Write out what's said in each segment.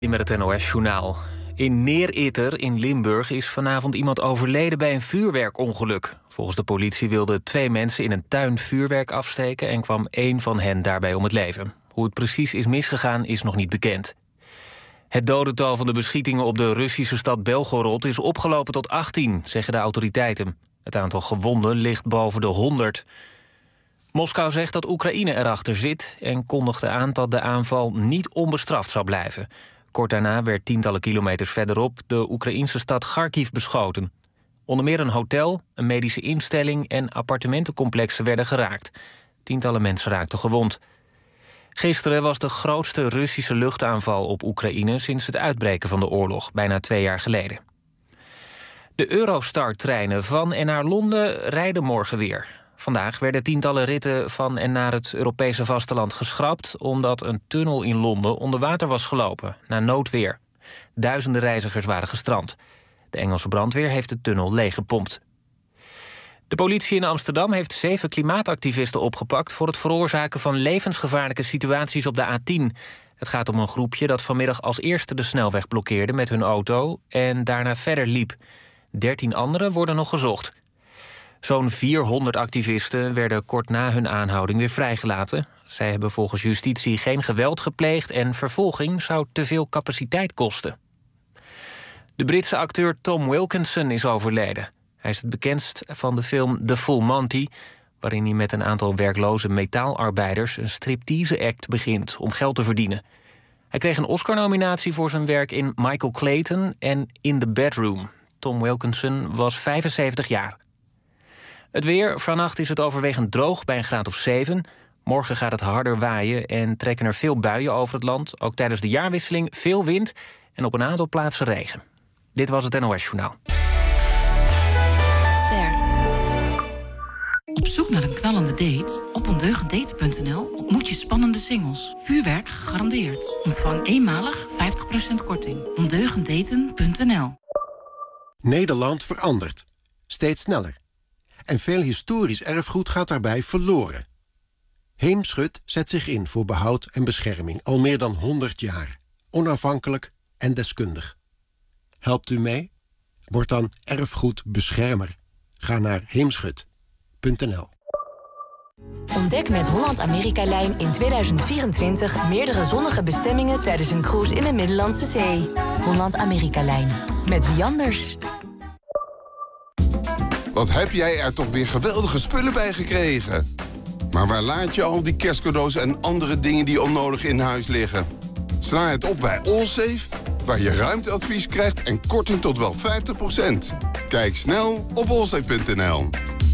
Met het NOS-journaal. In Neeritter in Limburg is vanavond iemand overleden bij een vuurwerkongeluk. Volgens de politie wilden 2 mensen in een tuin vuurwerk afsteken en kwam 1 van hen daarbij om het leven. Hoe het precies is misgegaan is nog niet bekend. Het dodental van de beschietingen op de Russische stad Belgorod is opgelopen tot 18, zeggen de autoriteiten. Het aantal gewonden ligt boven de 100. Moskou zegt dat Oekraïne erachter zit en kondigde aan dat de aanval niet onbestraft zou blijven. Kort daarna werd tientallen kilometers verderop de Oekraïnse stad Kharkiv beschoten. Onder meer een hotel, een medische instelling en appartementencomplexen werden geraakt. Tientallen mensen raakten gewond. Gisteren was de grootste Russische luchtaanval op Oekraïne sinds het uitbreken van de oorlog, bijna 2 jaar geleden. De Eurostar-treinen van en naar Londen rijden morgen weer. Vandaag werden tientallen ritten van en naar het Europese vasteland geschrapt, omdat een tunnel in Londen onder water was gelopen, na noodweer. Duizenden reizigers waren gestrand. De Engelse brandweer heeft de tunnel leeggepompt. De politie in Amsterdam heeft 7 klimaatactivisten opgepakt voor het veroorzaken van levensgevaarlijke situaties op de A10. Het gaat om een groepje dat vanmiddag als eerste de snelweg blokkeerde met hun auto en daarna verder liep. 13 anderen worden nog gezocht. Zo'n 400 activisten werden kort na hun aanhouding weer vrijgelaten. Zij hebben volgens justitie geen geweld gepleegd en vervolging zou te veel capaciteit kosten. De Britse acteur Tom Wilkinson is overleden. Hij is het bekendst van de film The Full Monty, waarin hij met een aantal werkloze metaalarbeiders een striptease-act begint om geld te verdienen. Hij kreeg een Oscar-nominatie voor zijn werk in Michael Clayton en In the Bedroom. Tom Wilkinson was 75 jaar. Het weer, vannacht is het overwegend droog bij een graad of 7. Morgen gaat het harder waaien en trekken er veel buien over het land. Ook tijdens de jaarwisseling veel wind en op een aantal plaatsen regen. Dit was het NOS Journaal. Ster. Op zoek naar een knallende date? Op ondeugenddaten.nl ontmoet je spannende singles. Vuurwerk gegarandeerd. Ontvang eenmalig 50% korting. ondeugenddaten.nl. Nederland verandert. Steeds sneller. En veel historisch erfgoed gaat daarbij verloren. Heemschut zet zich in voor behoud en bescherming al meer dan 100 jaar. Onafhankelijk en deskundig. Helpt u mee? Word dan erfgoedbeschermer. Ga naar heemschut.nl. Ontdek met Holland-Amerika-lijn in 2024 meerdere zonnige bestemmingen tijdens een cruise in de Middellandse Zee. Holland-Amerika-lijn. Met wie anders? Wat heb jij er toch weer geweldige spullen bij gekregen? Maar waar laat je al die kerstcadeaus en andere dingen die onnodig in huis liggen? Sla het op bij Allsafe, waar je ruimteadvies krijgt en korting tot wel 50%. Kijk snel op allsafe.nl.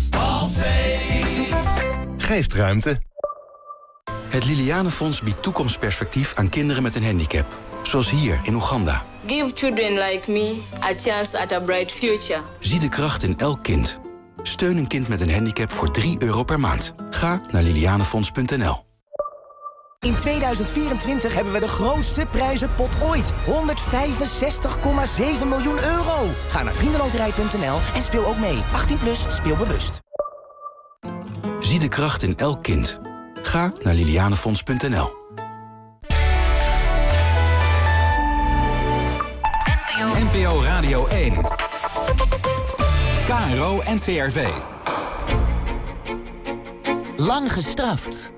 Geeft ruimte. Het Lilianenfonds biedt toekomstperspectief aan kinderen met een handicap. Zoals hier in Oeganda. Give children like me a chance at a bright future. Zie de kracht in elk kind. Steun een kind met een handicap voor €3 per maand. Ga naar lilianenfonds.nl. In 2024 hebben we de grootste prijzenpot ooit. 165,7 miljoen euro. Ga naar vriendenloterij.nl en speel ook mee. 18 plus, speel bewust. Zie de kracht in elk kind. Ga naar lilianenfonds.nl. NPO Radio 1. KRO NCRV. Lang gestraft.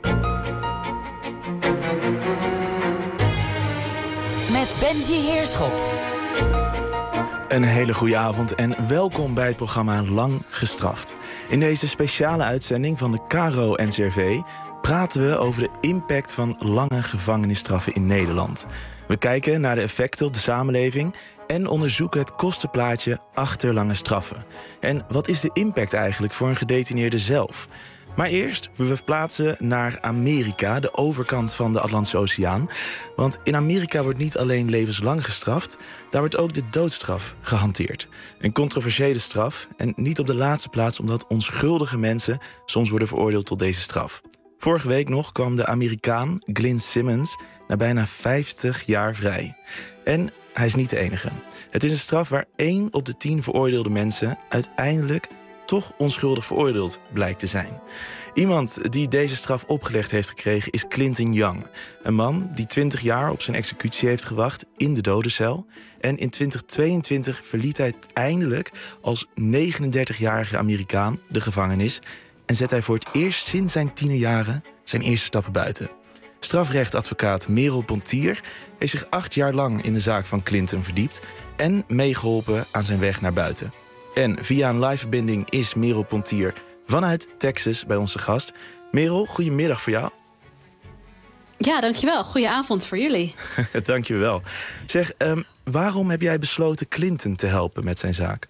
Met Benji Heerschop. Een hele goede avond en welkom bij het programma Lang Gestraft. In deze speciale uitzending van de KRO NCRV praten we over de impact van lange gevangenisstraffen in Nederland. We kijken naar de effecten op de samenleving en onderzoeken het kostenplaatje achter lange straffen. En wat is de impact eigenlijk voor een gedetineerde zelf? Maar eerst, we verplaatsen naar Amerika, de overkant van de Atlantische Oceaan. Want in Amerika wordt niet alleen levenslang gestraft, daar wordt ook de doodstraf gehanteerd. Een controversiële straf en niet op de laatste plaats omdat onschuldige mensen soms worden veroordeeld tot deze straf. Vorige week nog kwam de Amerikaan Glynn Simmons na bijna 50 jaar vrij. En hij is niet de enige. Het is een straf waar 1 op de 10 veroordeelde mensen uiteindelijk toch onschuldig veroordeeld blijkt te zijn. Iemand die deze straf opgelegd heeft gekregen is Clinton Young. Een man die 20 jaar op zijn executie heeft gewacht in de dodencel. En in 2022 verliet hij eindelijk als 39-jarige Amerikaan de gevangenis. En zet hij voor het eerst sinds zijn tienerjaren zijn eerste stappen buiten. Strafrechtadvocaat Merel Pontier heeft zich 8 jaar lang in de zaak van Clinton verdiept en meegeholpen aan zijn weg naar buiten. En via een liveverbinding is Merel Pontier vanuit Texas bij onze gast. Merel, goedemiddag voor jou. Ja, dankjewel. Goedenavond voor jullie. Dankjewel. Zeg, waarom heb jij besloten Clinton te helpen met zijn zaak?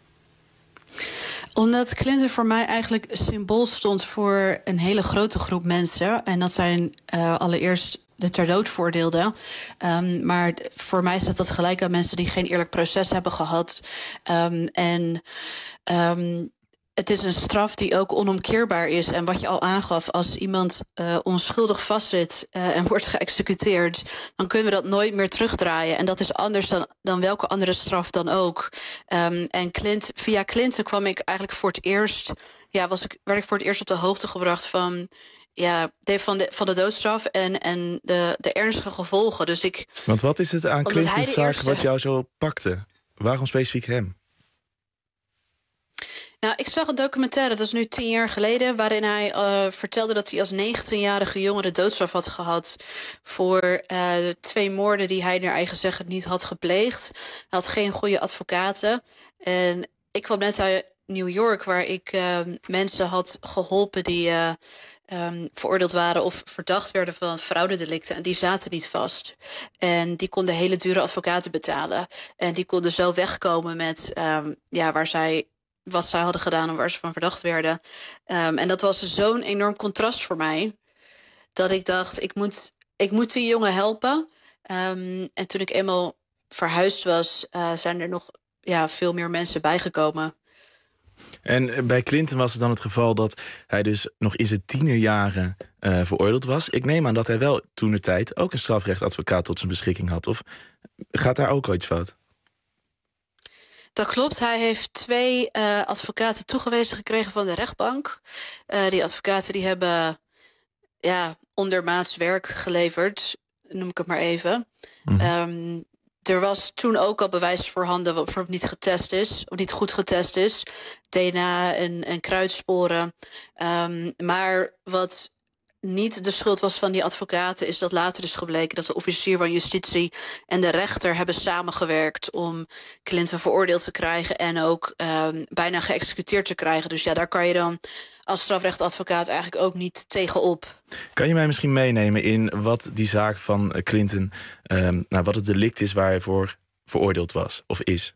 Omdat Clinton voor mij eigenlijk symbool stond voor een hele grote groep mensen. En dat zijn allereerst de ter dood veroordeelden. Maar voor mij staat dat gelijk aan mensen die geen eerlijk proces hebben gehad. Het is een straf die ook onomkeerbaar is. En wat je al aangaf, als iemand onschuldig vastzit en wordt geëxecuteerd, dan kunnen we dat nooit meer terugdraaien. En dat is anders dan welke andere straf dan ook. En via Clinton kwam ik eigenlijk voor het eerst, werd ik voor het eerst op de hoogte gebracht van de doodstraf en de ernstige gevolgen. Dus Want wat is het aan Clintons zaak wat jou zo pakte? Waarom specifiek hem? Nou, ik zag een documentaire, dat is nu 10 jaar geleden, waarin hij vertelde dat hij als 19-jarige jongen de doodstraf had gehad voor 2 moorden die hij naar eigen zeggen niet had gepleegd. Hij had geen goede advocaten. En ik kwam net uit New York, waar ik mensen had geholpen die veroordeeld waren of verdacht werden van fraudedelicten. En die zaten niet vast. En die konden hele dure advocaten betalen. En die konden zo wegkomen met wat zij hadden gedaan en waar ze van verdacht werden. En dat was zo'n enorm contrast voor mij, dat ik dacht, ik moet die jongen helpen. En toen ik eenmaal verhuisd was, zijn er nog veel meer mensen bijgekomen. En bij Clinton was het dan het geval dat hij dus nog in zijn tienerjaren veroordeeld was. Ik neem aan dat hij wel toentertijd ook een strafrechtadvocaat tot zijn beschikking had. Of gaat daar ook al iets fout? Dat klopt. Hij heeft 2 advocaten toegewezen gekregen van de rechtbank. Die advocaten die hebben ondermaats werk geleverd, noem ik het maar even. Mm-hmm. Er was toen ook al bewijs voorhanden wat bijvoorbeeld niet getest is, of niet goed getest is. DNA en kruidsporen. Maar wat niet de schuld was van die advocaten, is dat later is gebleken dat de officier van justitie en de rechter hebben samengewerkt om Clinton veroordeeld te krijgen en ook bijna geëxecuteerd te krijgen. Dus daar kan je dan als strafrechtadvocaat eigenlijk ook niet tegenop. Kan je mij misschien meenemen in wat die zaak van Clinton, wat het delict is waar hij voor veroordeeld was of is?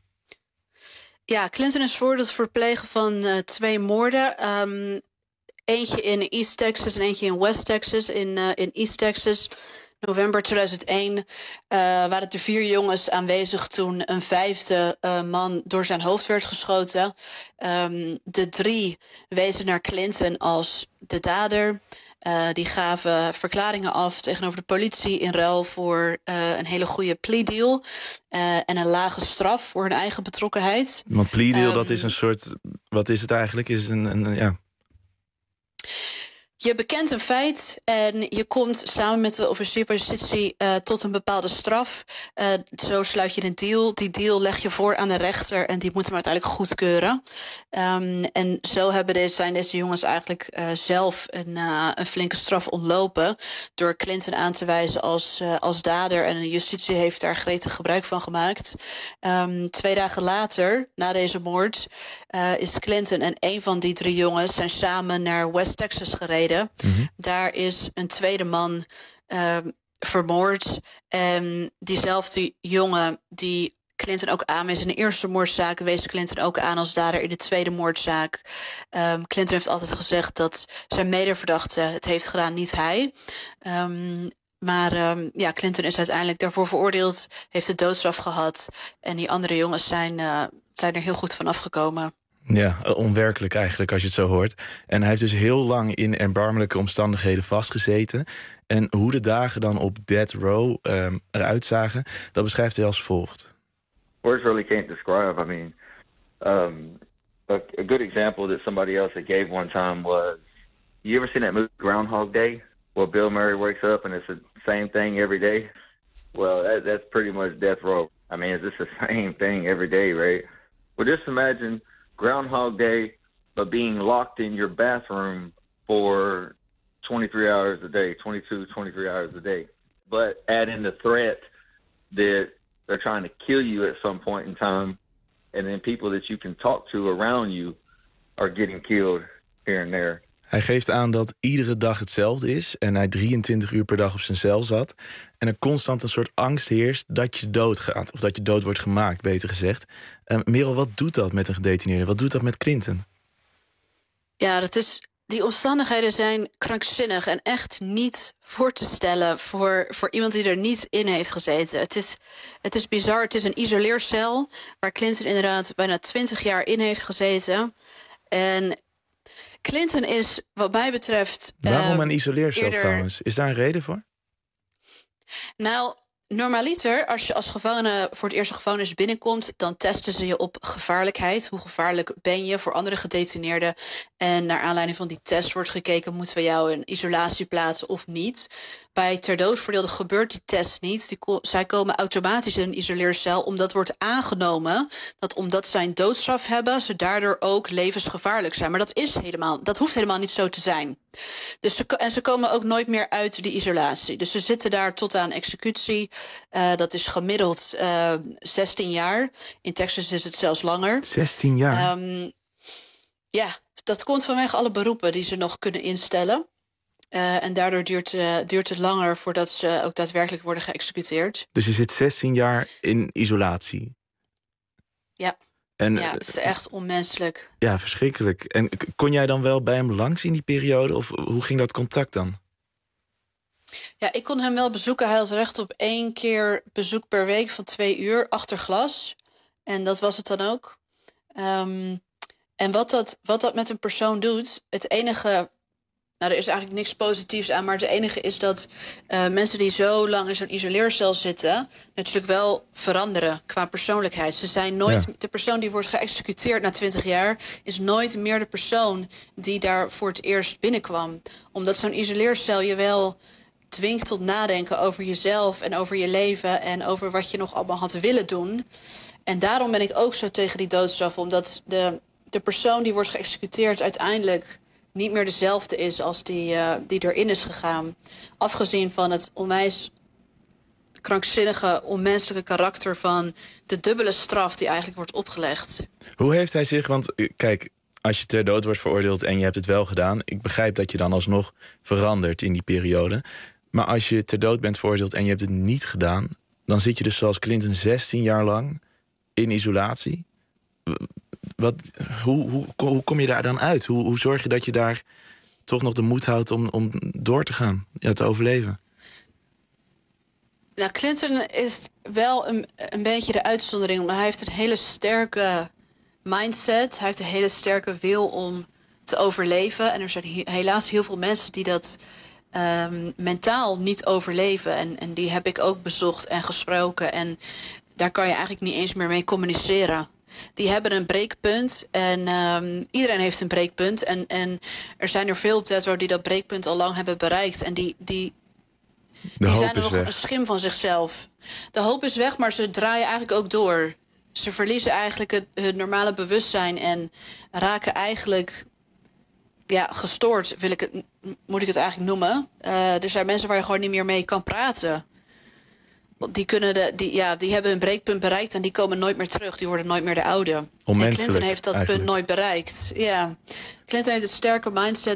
Ja, Clinton is veroordeeld voor het plegen van 2 moorden. Eentje in East Texas en eentje in West Texas. In East Texas, november 2001, waren er 4 jongens aanwezig toen een 5e man door zijn hoofd werd geschoten. De 3 wezen naar Clinton als de dader. Die gaven verklaringen af tegenover de politie in ruil voor een hele goede plea deal en een lage straf voor hun eigen betrokkenheid. Want plea deal, dat is een soort, wat is het eigenlijk? Is het Je bekent een feit en je komt samen met de officier van justitie tot een bepaalde straf. Zo sluit je een deal. Die deal leg je voor aan de rechter en die moet hem uiteindelijk goedkeuren. En zo zijn deze jongens eigenlijk zelf een flinke straf ontlopen door Clinton aan te wijzen als dader. En de justitie heeft daar gretig gebruik van gemaakt. 2 dagen later, na deze moord, is Clinton en een van die 3 jongens zijn samen naar West Texas gereden. Mm-hmm. Daar is een tweede man vermoord. En diezelfde jongen die Clinton ook aanwees in de eerste moordzaak, wees Clinton ook aan als dader in de tweede moordzaak. Clinton heeft altijd gezegd dat zijn medeverdachte het heeft gedaan, niet hij. Maar Clinton is uiteindelijk daarvoor veroordeeld, heeft de doodstraf gehad. En die andere jongens zijn er heel goed van afgekomen. Ja, onwerkelijk eigenlijk als je het zo hoort. En hij heeft dus heel lang in erbarmelijke omstandigheden vastgezeten. En hoe de dagen dan op death row eruit zagen, dat beschrijft hij als volgt. Words really can't describe. I mean, a good example that somebody else had gave one time was, you ever seen that movie Groundhog Day, where Bill Murray wakes up and it's the same thing every day? Well, that's pretty much death row. I mean, it's just the same thing every day, right? Well, just imagine Groundhog Day, but being locked in your bathroom for 23 hours a day, 23 hours a day. But add in the threat that they're trying to kill you at some point in time, and then people that you can talk to around you are getting killed here and there. Hij geeft aan dat iedere dag hetzelfde is en hij 23 uur per dag op zijn cel zat. En er constant een soort angst heerst dat je doodgaat. Of dat je dood wordt gemaakt, beter gezegd. Merel, wat doet dat met een gedetineerde? Wat doet dat met Clinton? Ja, die omstandigheden zijn krankzinnig en echt niet voor te stellen voor iemand die er niet in heeft gezeten. Het is bizar. Het is een isoleercel waar Clinton inderdaad bijna 20 jaar in heeft gezeten. En Clinton is, wat mij betreft... Waarom een isoleercel trouwens? Is daar een reden voor? Nou, normaliter, als je als gevangene voor het eerst de gevangenis binnenkomt, dan testen ze je op gevaarlijkheid. Hoe gevaarlijk ben je voor andere gedetineerden? En naar aanleiding van die test wordt gekeken, moeten we jou in isolatie plaatsen of niet? Bij ter dood veroordeelden gebeurt die test niet. Zij komen automatisch in een isoleercel, omdat wordt aangenomen dat omdat zij een doodstraf hebben, ze daardoor ook levensgevaarlijk zijn. Maar dat hoeft helemaal niet zo te zijn. Dus ze komen ook nooit meer uit die isolatie. Dus ze zitten daar tot aan executie. Dat is gemiddeld 16 jaar. In Texas is het zelfs langer. 16 jaar? Ja, dat komt vanwege alle beroepen die ze nog kunnen instellen. En daardoor duurt het langer voordat ze ook daadwerkelijk worden geëxecuteerd. Dus je zit 16 jaar in isolatie? Ja. Ja, het is echt onmenselijk. Ja, verschrikkelijk. En kon jij dan wel bij hem langs in die periode? Of hoe ging dat contact dan? Ja, ik kon hem wel bezoeken. Hij had recht op 1 keer bezoek per week van 2 uur achter glas. En dat was het dan ook. En wat dat met een persoon doet, het enige... Nou, er is eigenlijk niks positiefs aan, maar het enige is dat mensen die zo lang in zo'n isoleercel zitten natuurlijk wel veranderen qua persoonlijkheid. Ze zijn nooit de persoon die wordt geëxecuteerd na 20 jaar is nooit meer de persoon die daar voor het eerst binnenkwam. Omdat zo'n isoleercel je wel dwingt tot nadenken over jezelf en over je leven en over wat je nog allemaal had willen doen. En daarom ben ik ook zo tegen die doodstraf, omdat de persoon die wordt geëxecuteerd uiteindelijk niet meer dezelfde is als die erin is gegaan. Afgezien van het onwijs krankzinnige, onmenselijke karakter van de dubbele straf die eigenlijk wordt opgelegd. Hoe heeft hij zich, want kijk, als je ter dood wordt veroordeeld en je hebt het wel gedaan, ik begrijp dat je dan alsnog verandert in die periode. Maar als je ter dood bent veroordeeld en je hebt het niet gedaan, dan zit je dus zoals Clinton 16 jaar lang in isolatie. Hoe kom je daar dan uit? Hoe zorg je dat je daar toch nog de moed houdt om door te gaan, te overleven? Nou, Clinton is wel een beetje de uitzondering. Maar hij heeft een hele sterke mindset. Hij heeft een hele sterke wil om te overleven. En er zijn helaas heel veel mensen die dat mentaal niet overleven. En die heb ik ook bezocht en gesproken. En daar kan je eigenlijk niet eens meer mee communiceren. Die hebben een breekpunt en iedereen heeft een breekpunt. En er zijn er veel op death row die dat breekpunt al lang hebben bereikt. En die zijn er nog een schim van zichzelf. De hoop is weg, maar ze draaien eigenlijk ook door. Ze verliezen eigenlijk het normale bewustzijn en raken eigenlijk gestoord, moet ik het eigenlijk noemen. Er zijn mensen waar je gewoon niet meer mee kan praten. Die hebben een breekpunt bereikt en die komen nooit meer terug. Die worden nooit meer de oude. En Clinton heeft dat punt nooit bereikt. Ja. Clinton heeft een sterke mindset.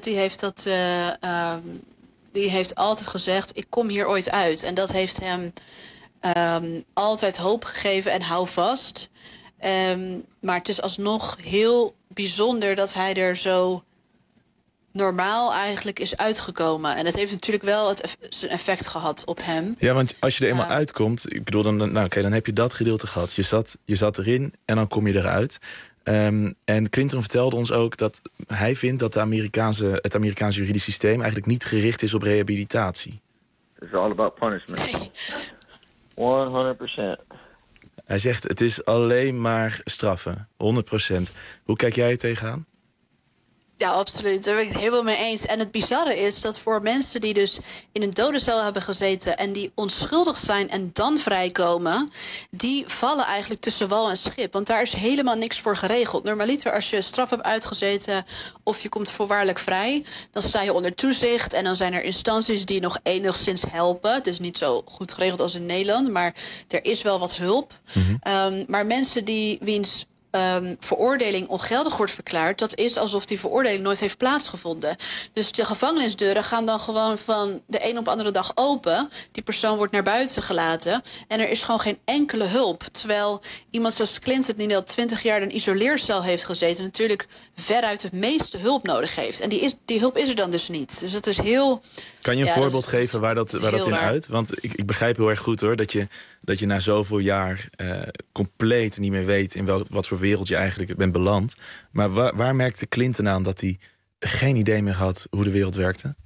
Die heeft altijd gezegd, ik kom hier ooit uit. En dat heeft hem altijd hoop gegeven en hou vast. Maar het is alsnog heel bijzonder dat hij er zo normaal eigenlijk is uitgekomen. En het heeft natuurlijk wel zijn effect gehad op hem. Ja, want als je er eenmaal uitkomt, ik bedoel, dan heb je dat gedeelte gehad. Je zat erin en dan kom je eruit. En Clinton vertelde ons ook dat hij vindt dat het Amerikaanse juridisch systeem eigenlijk niet gericht is op rehabilitatie. It's all about punishment. 100%. Hij zegt, het is alleen maar straffen, 100%. Hoe kijk jij er tegenaan? Ja, absoluut. Daar ben ik het helemaal mee eens. En het bizarre is dat voor mensen die dus in een dodencel hebben gezeten en die onschuldig zijn en dan vrijkomen, die vallen eigenlijk tussen wal en schip. Want daar is helemaal niks voor geregeld. Normaliter als je straf hebt uitgezeten of je komt voorwaardelijk vrij, dan sta je onder toezicht en dan zijn er instanties die nog enigszins helpen. Het is niet zo goed geregeld als in Nederland, maar er is wel wat hulp. Maar mensen wiens veroordeling ongeldig wordt verklaard, dat is alsof die veroordeling nooit heeft plaatsgevonden. Dus de gevangenisdeuren gaan dan gewoon van de een op de andere dag open. Die persoon wordt naar buiten gelaten en er is gewoon geen enkele hulp. Terwijl iemand zoals Clinton, die al 20 jaar in een isoleercel heeft gezeten, natuurlijk veruit het meeste hulp nodig heeft. En die hulp is er dan dus niet. Dus het is heel... Kan je een voorbeeld geven waar dat in uit? Want ik begrijp heel erg goed hoor, dat je na zoveel jaar compleet niet meer weet in wat voor wereld je eigenlijk bent beland. Maar waar merkte Clinton aan dat hij geen idee meer had hoe de wereld werkte?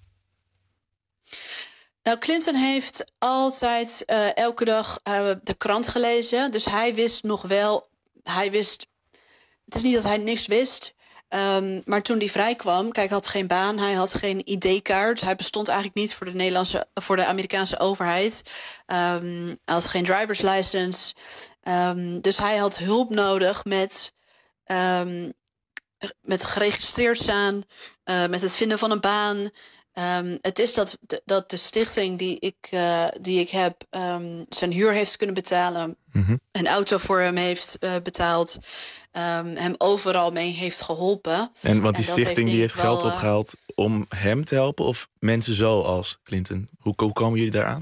Nou, Clinton heeft altijd elke dag de krant gelezen. Dus hij wist nog wel... Het is niet dat hij niks wist. Maar toen hij vrijkwam, kijk, hij had geen baan, hij had geen ID-kaart. Hij bestond eigenlijk niet voor de Amerikaanse overheid. Hij had geen driver's license. Dus hij had hulp nodig met geregistreerd staan, met het vinden van een baan. Het is dat de stichting die ik heb zijn huur heeft kunnen betalen. Een auto voor hem heeft betaald. Hem overal mee heeft geholpen. Want die stichting die heeft geld opgehaald om hem te helpen of mensen zoals Clinton? Hoe komen jullie daaraan?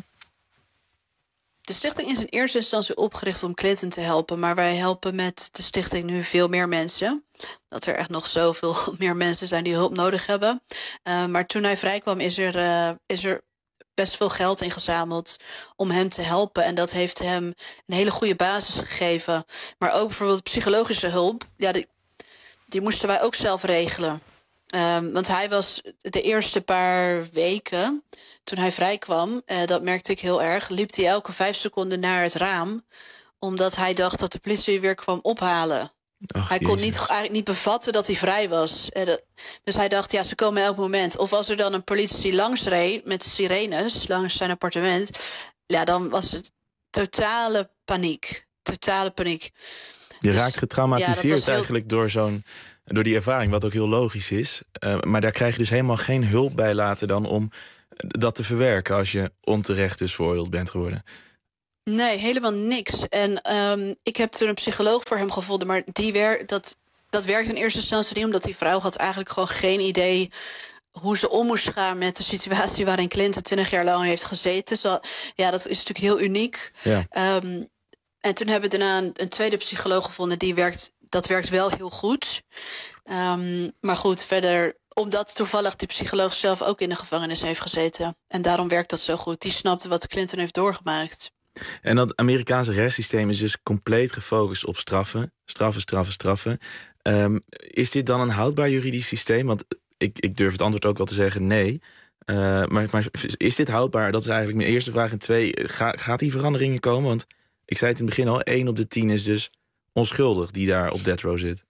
De stichting is in eerste instantie opgericht om Clinton te helpen. Maar wij helpen met de stichting nu veel meer mensen. Dat er echt nog zoveel meer mensen zijn die hulp nodig hebben. Maar toen hij vrijkwam is er best veel geld ingezameld om hem te helpen. En dat heeft hem een hele goede basis gegeven. Maar ook bijvoorbeeld psychologische hulp. Ja, die moesten wij ook zelf regelen. Want hij was de eerste paar weken, toen hij vrijkwam, dat merkte ik heel erg, liep hij elke 5 seconden naar het raam, omdat hij dacht dat de politie weer kwam ophalen. Hij kon eigenlijk niet bevatten dat hij vrij was. Dus hij dacht, ja, ze komen elk moment. Of als er dan een politie langs reed met sirenes langs zijn appartement, ja, dan was het totale paniek. Totale paniek. Je raakt getraumatiseerd eigenlijk door die ervaring, wat ook heel logisch is. Maar daar krijg je dus helemaal geen hulp bij later dan om dat te verwerken als je onterecht dus veroordeeld bent geworden. Nee, helemaal niks. En ik heb toen een psycholoog voor hem gevonden, maar dat werkt in eerste instantie niet, omdat die vrouw had eigenlijk gewoon geen idee hoe ze om moest gaan met de situatie waarin Clinton 20 jaar lang heeft gezeten. Ja, dat is natuurlijk heel uniek. Ja. En toen hebben we daarna een tweede psycholoog gevonden, dat werkt wel heel goed. Maar goed, verder, omdat toevallig die psycholoog zelf ook in de gevangenis heeft gezeten. En daarom werkt dat zo goed. Die snapte wat Clinton heeft doorgemaakt. En dat Amerikaanse rechtssysteem is dus compleet gefocust op straffen. Straffen. Is dit dan een houdbaar juridisch systeem? Want ik durf het antwoord ook wel te zeggen nee. Maar is dit houdbaar? Dat is eigenlijk mijn eerste vraag. En 2, gaat die veranderingen komen? Want ik zei het in het begin al, 1 op de 10 is dus onschuldig die daar op death row zit.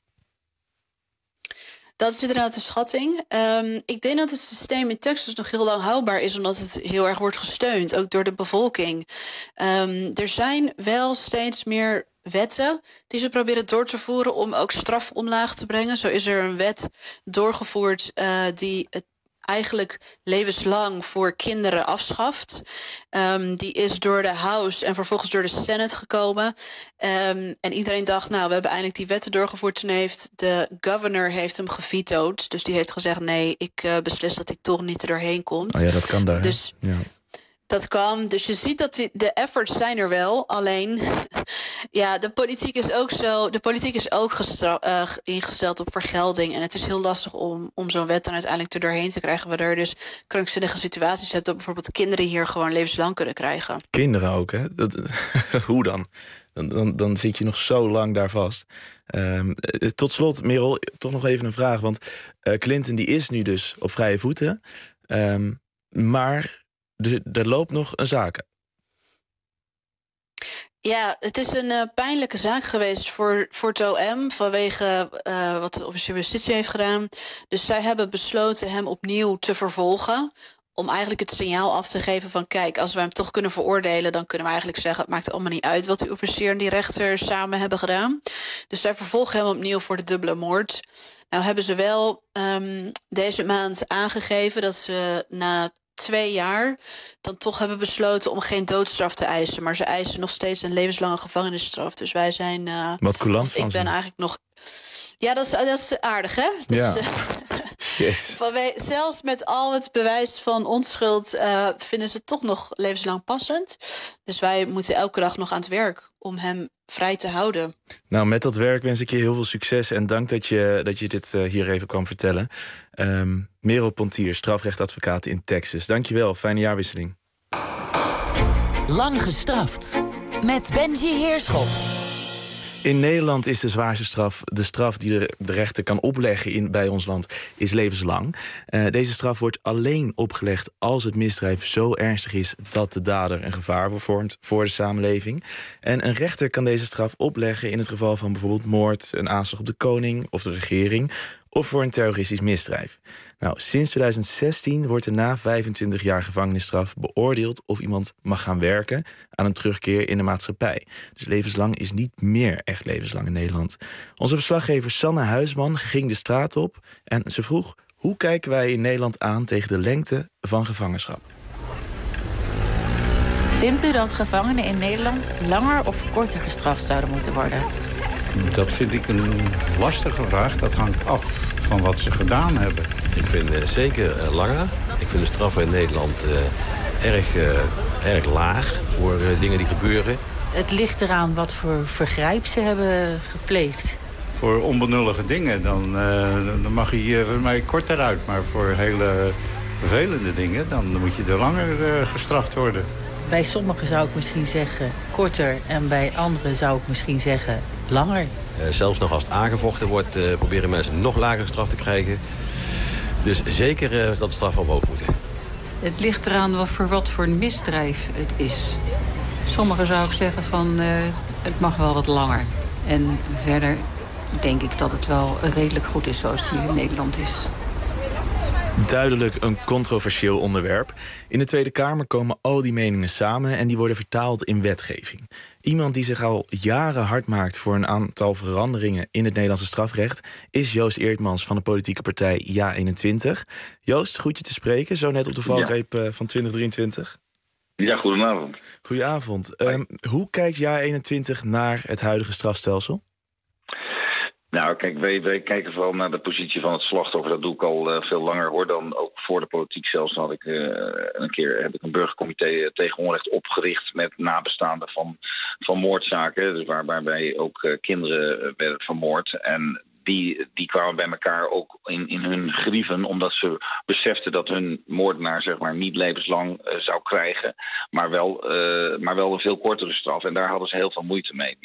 Dat is inderdaad de schatting. Ik denk dat het systeem in Texas nog heel lang houdbaar is, omdat het heel erg wordt gesteund, ook door de bevolking. Er zijn wel steeds meer wetten die ze proberen door te voeren om ook straf omlaag te brengen. Zo is er een wet doorgevoerd die het eigenlijk levenslang voor kinderen afschaft. Die is door de House en vervolgens door de Senate gekomen. En iedereen dacht, nou, we hebben eindelijk die wetten doorgevoerd. Toen heeft de governor hem gevetoed. Dus die heeft gezegd, nee, ik beslis dat hij toch niet er doorheen komt. Oh ja, dat kan daar. Dus ja. Dat kan. Dus je ziet dat de efforts zijn er wel. Alleen, ja, de politiek is ook zo. De politiek is ook ingesteld op vergelding. En het is heel lastig om zo'n wet dan uiteindelijk er doorheen te krijgen. Waardoor je dus krankzinnige situaties hebt dat bijvoorbeeld kinderen hier gewoon levenslang kunnen krijgen. Kinderen ook, hè? Hoe dan? Dan zit je nog zo lang daar vast. Tot slot, Merel, toch nog even een vraag. Want Clinton die is nu dus op vrije voeten. Maar er loopt nog een zaak. Ja, het is een pijnlijke zaak geweest voor het OM vanwege wat de officier van justitie heeft gedaan. Dus zij hebben besloten hem opnieuw te vervolgen. Om eigenlijk het signaal af te geven van kijk, als we hem toch kunnen veroordelen, dan kunnen we eigenlijk zeggen het maakt allemaal niet uit wat die officier en die rechter samen hebben gedaan. Dus zij vervolgen hem opnieuw voor de dubbele moord. Nou hebben ze wel deze maand aangegeven dat ze na 2 jaar dan toch hebben besloten om geen doodstraf te eisen. Maar ze eisen nog steeds een levenslange gevangenisstraf. Dus wij zijn... Wat coulant van ik ben eigenlijk nog... Ja, dat is aardig, hè? Ja. Dus, Yes. zelfs met al het bewijs van onschuld vinden ze het toch nog levenslang passend. Dus wij moeten elke dag nog aan het werk om hem vrij te houden. Nou, met dat werk wens ik je heel veel succes en dank dat je dit hier even kwam vertellen. Merel Pontier, strafrechtadvocaat in Texas. Dank je wel, fijne jaarwisseling. Lang gestraft met Benji Heerschop. In Nederland is de zwaarste straf, de straf die de rechter kan opleggen bij ons land, is levenslang. Deze straf wordt alleen opgelegd als het misdrijf zo ernstig is dat de dader een gevaar vormt voor de samenleving. En een rechter kan deze straf opleggen in het geval van bijvoorbeeld moord, een aanslag op de koning of de regering, of voor een terroristisch misdrijf. Nou, sinds 2016 wordt er na 25 jaar gevangenisstraf beoordeeld of iemand mag gaan werken aan een terugkeer in de maatschappij. Dus levenslang is niet meer echt levenslang in Nederland. Onze verslaggever Sanne Huisman ging de straat op en ze vroeg: hoe kijken wij in Nederland aan tegen de lengte van gevangenschap? Vindt u dat gevangenen in Nederland langer of korter gestraft zouden moeten worden? Dat vind ik een lastige vraag. Dat hangt af van wat ze gedaan hebben. Ik vind zeker langer. Ik vind de straffen in Nederland erg laag voor dingen die gebeuren. Het ligt eraan wat voor vergrijp ze hebben gepleegd. Voor onbenullige dingen, dan mag hij hier voor mij korter uit. Maar voor hele vervelende dingen, dan moet je er langer gestraft worden. Bij sommigen zou ik misschien zeggen korter en bij anderen zou ik misschien zeggen langer. Zelfs nog als het aangevochten wordt, proberen mensen nog lagere straf te krijgen. Dus zeker dat de straffen omhoog moeten. Het ligt eraan voor wat voor een misdrijf het is. Sommigen zou ik zeggen van het mag wel wat langer. En verder denk ik dat het wel redelijk goed is zoals het hier in Nederland is. Duidelijk een controversieel onderwerp. In de Tweede Kamer komen al die meningen samen en die worden vertaald in wetgeving. Iemand die zich al jaren hard maakt voor een aantal veranderingen in het Nederlandse strafrecht is Joost Eertmans van de politieke partij Ja21. Joost, goed je te spreken, zo net op de valreep van 2023. Ja, goedenavond. Goedenavond. Hoe kijkt Ja21 naar het huidige strafstelsel? Nou, kijk, wij kijken vooral naar de positie van het slachtoffer. Dat doe ik al veel langer, hoor, dan ook voor de politiek zelfs. Dan heb ik een burgercomité tegen onrecht opgericht met nabestaanden van moordzaken. Dus waarbij ook kinderen werden vermoord. En die kwamen bij elkaar ook in hun grieven, omdat ze beseften dat hun moordenaar zeg maar niet levenslang zou krijgen, maar wel een veel kortere straf. En daar hadden ze heel veel moeite mee.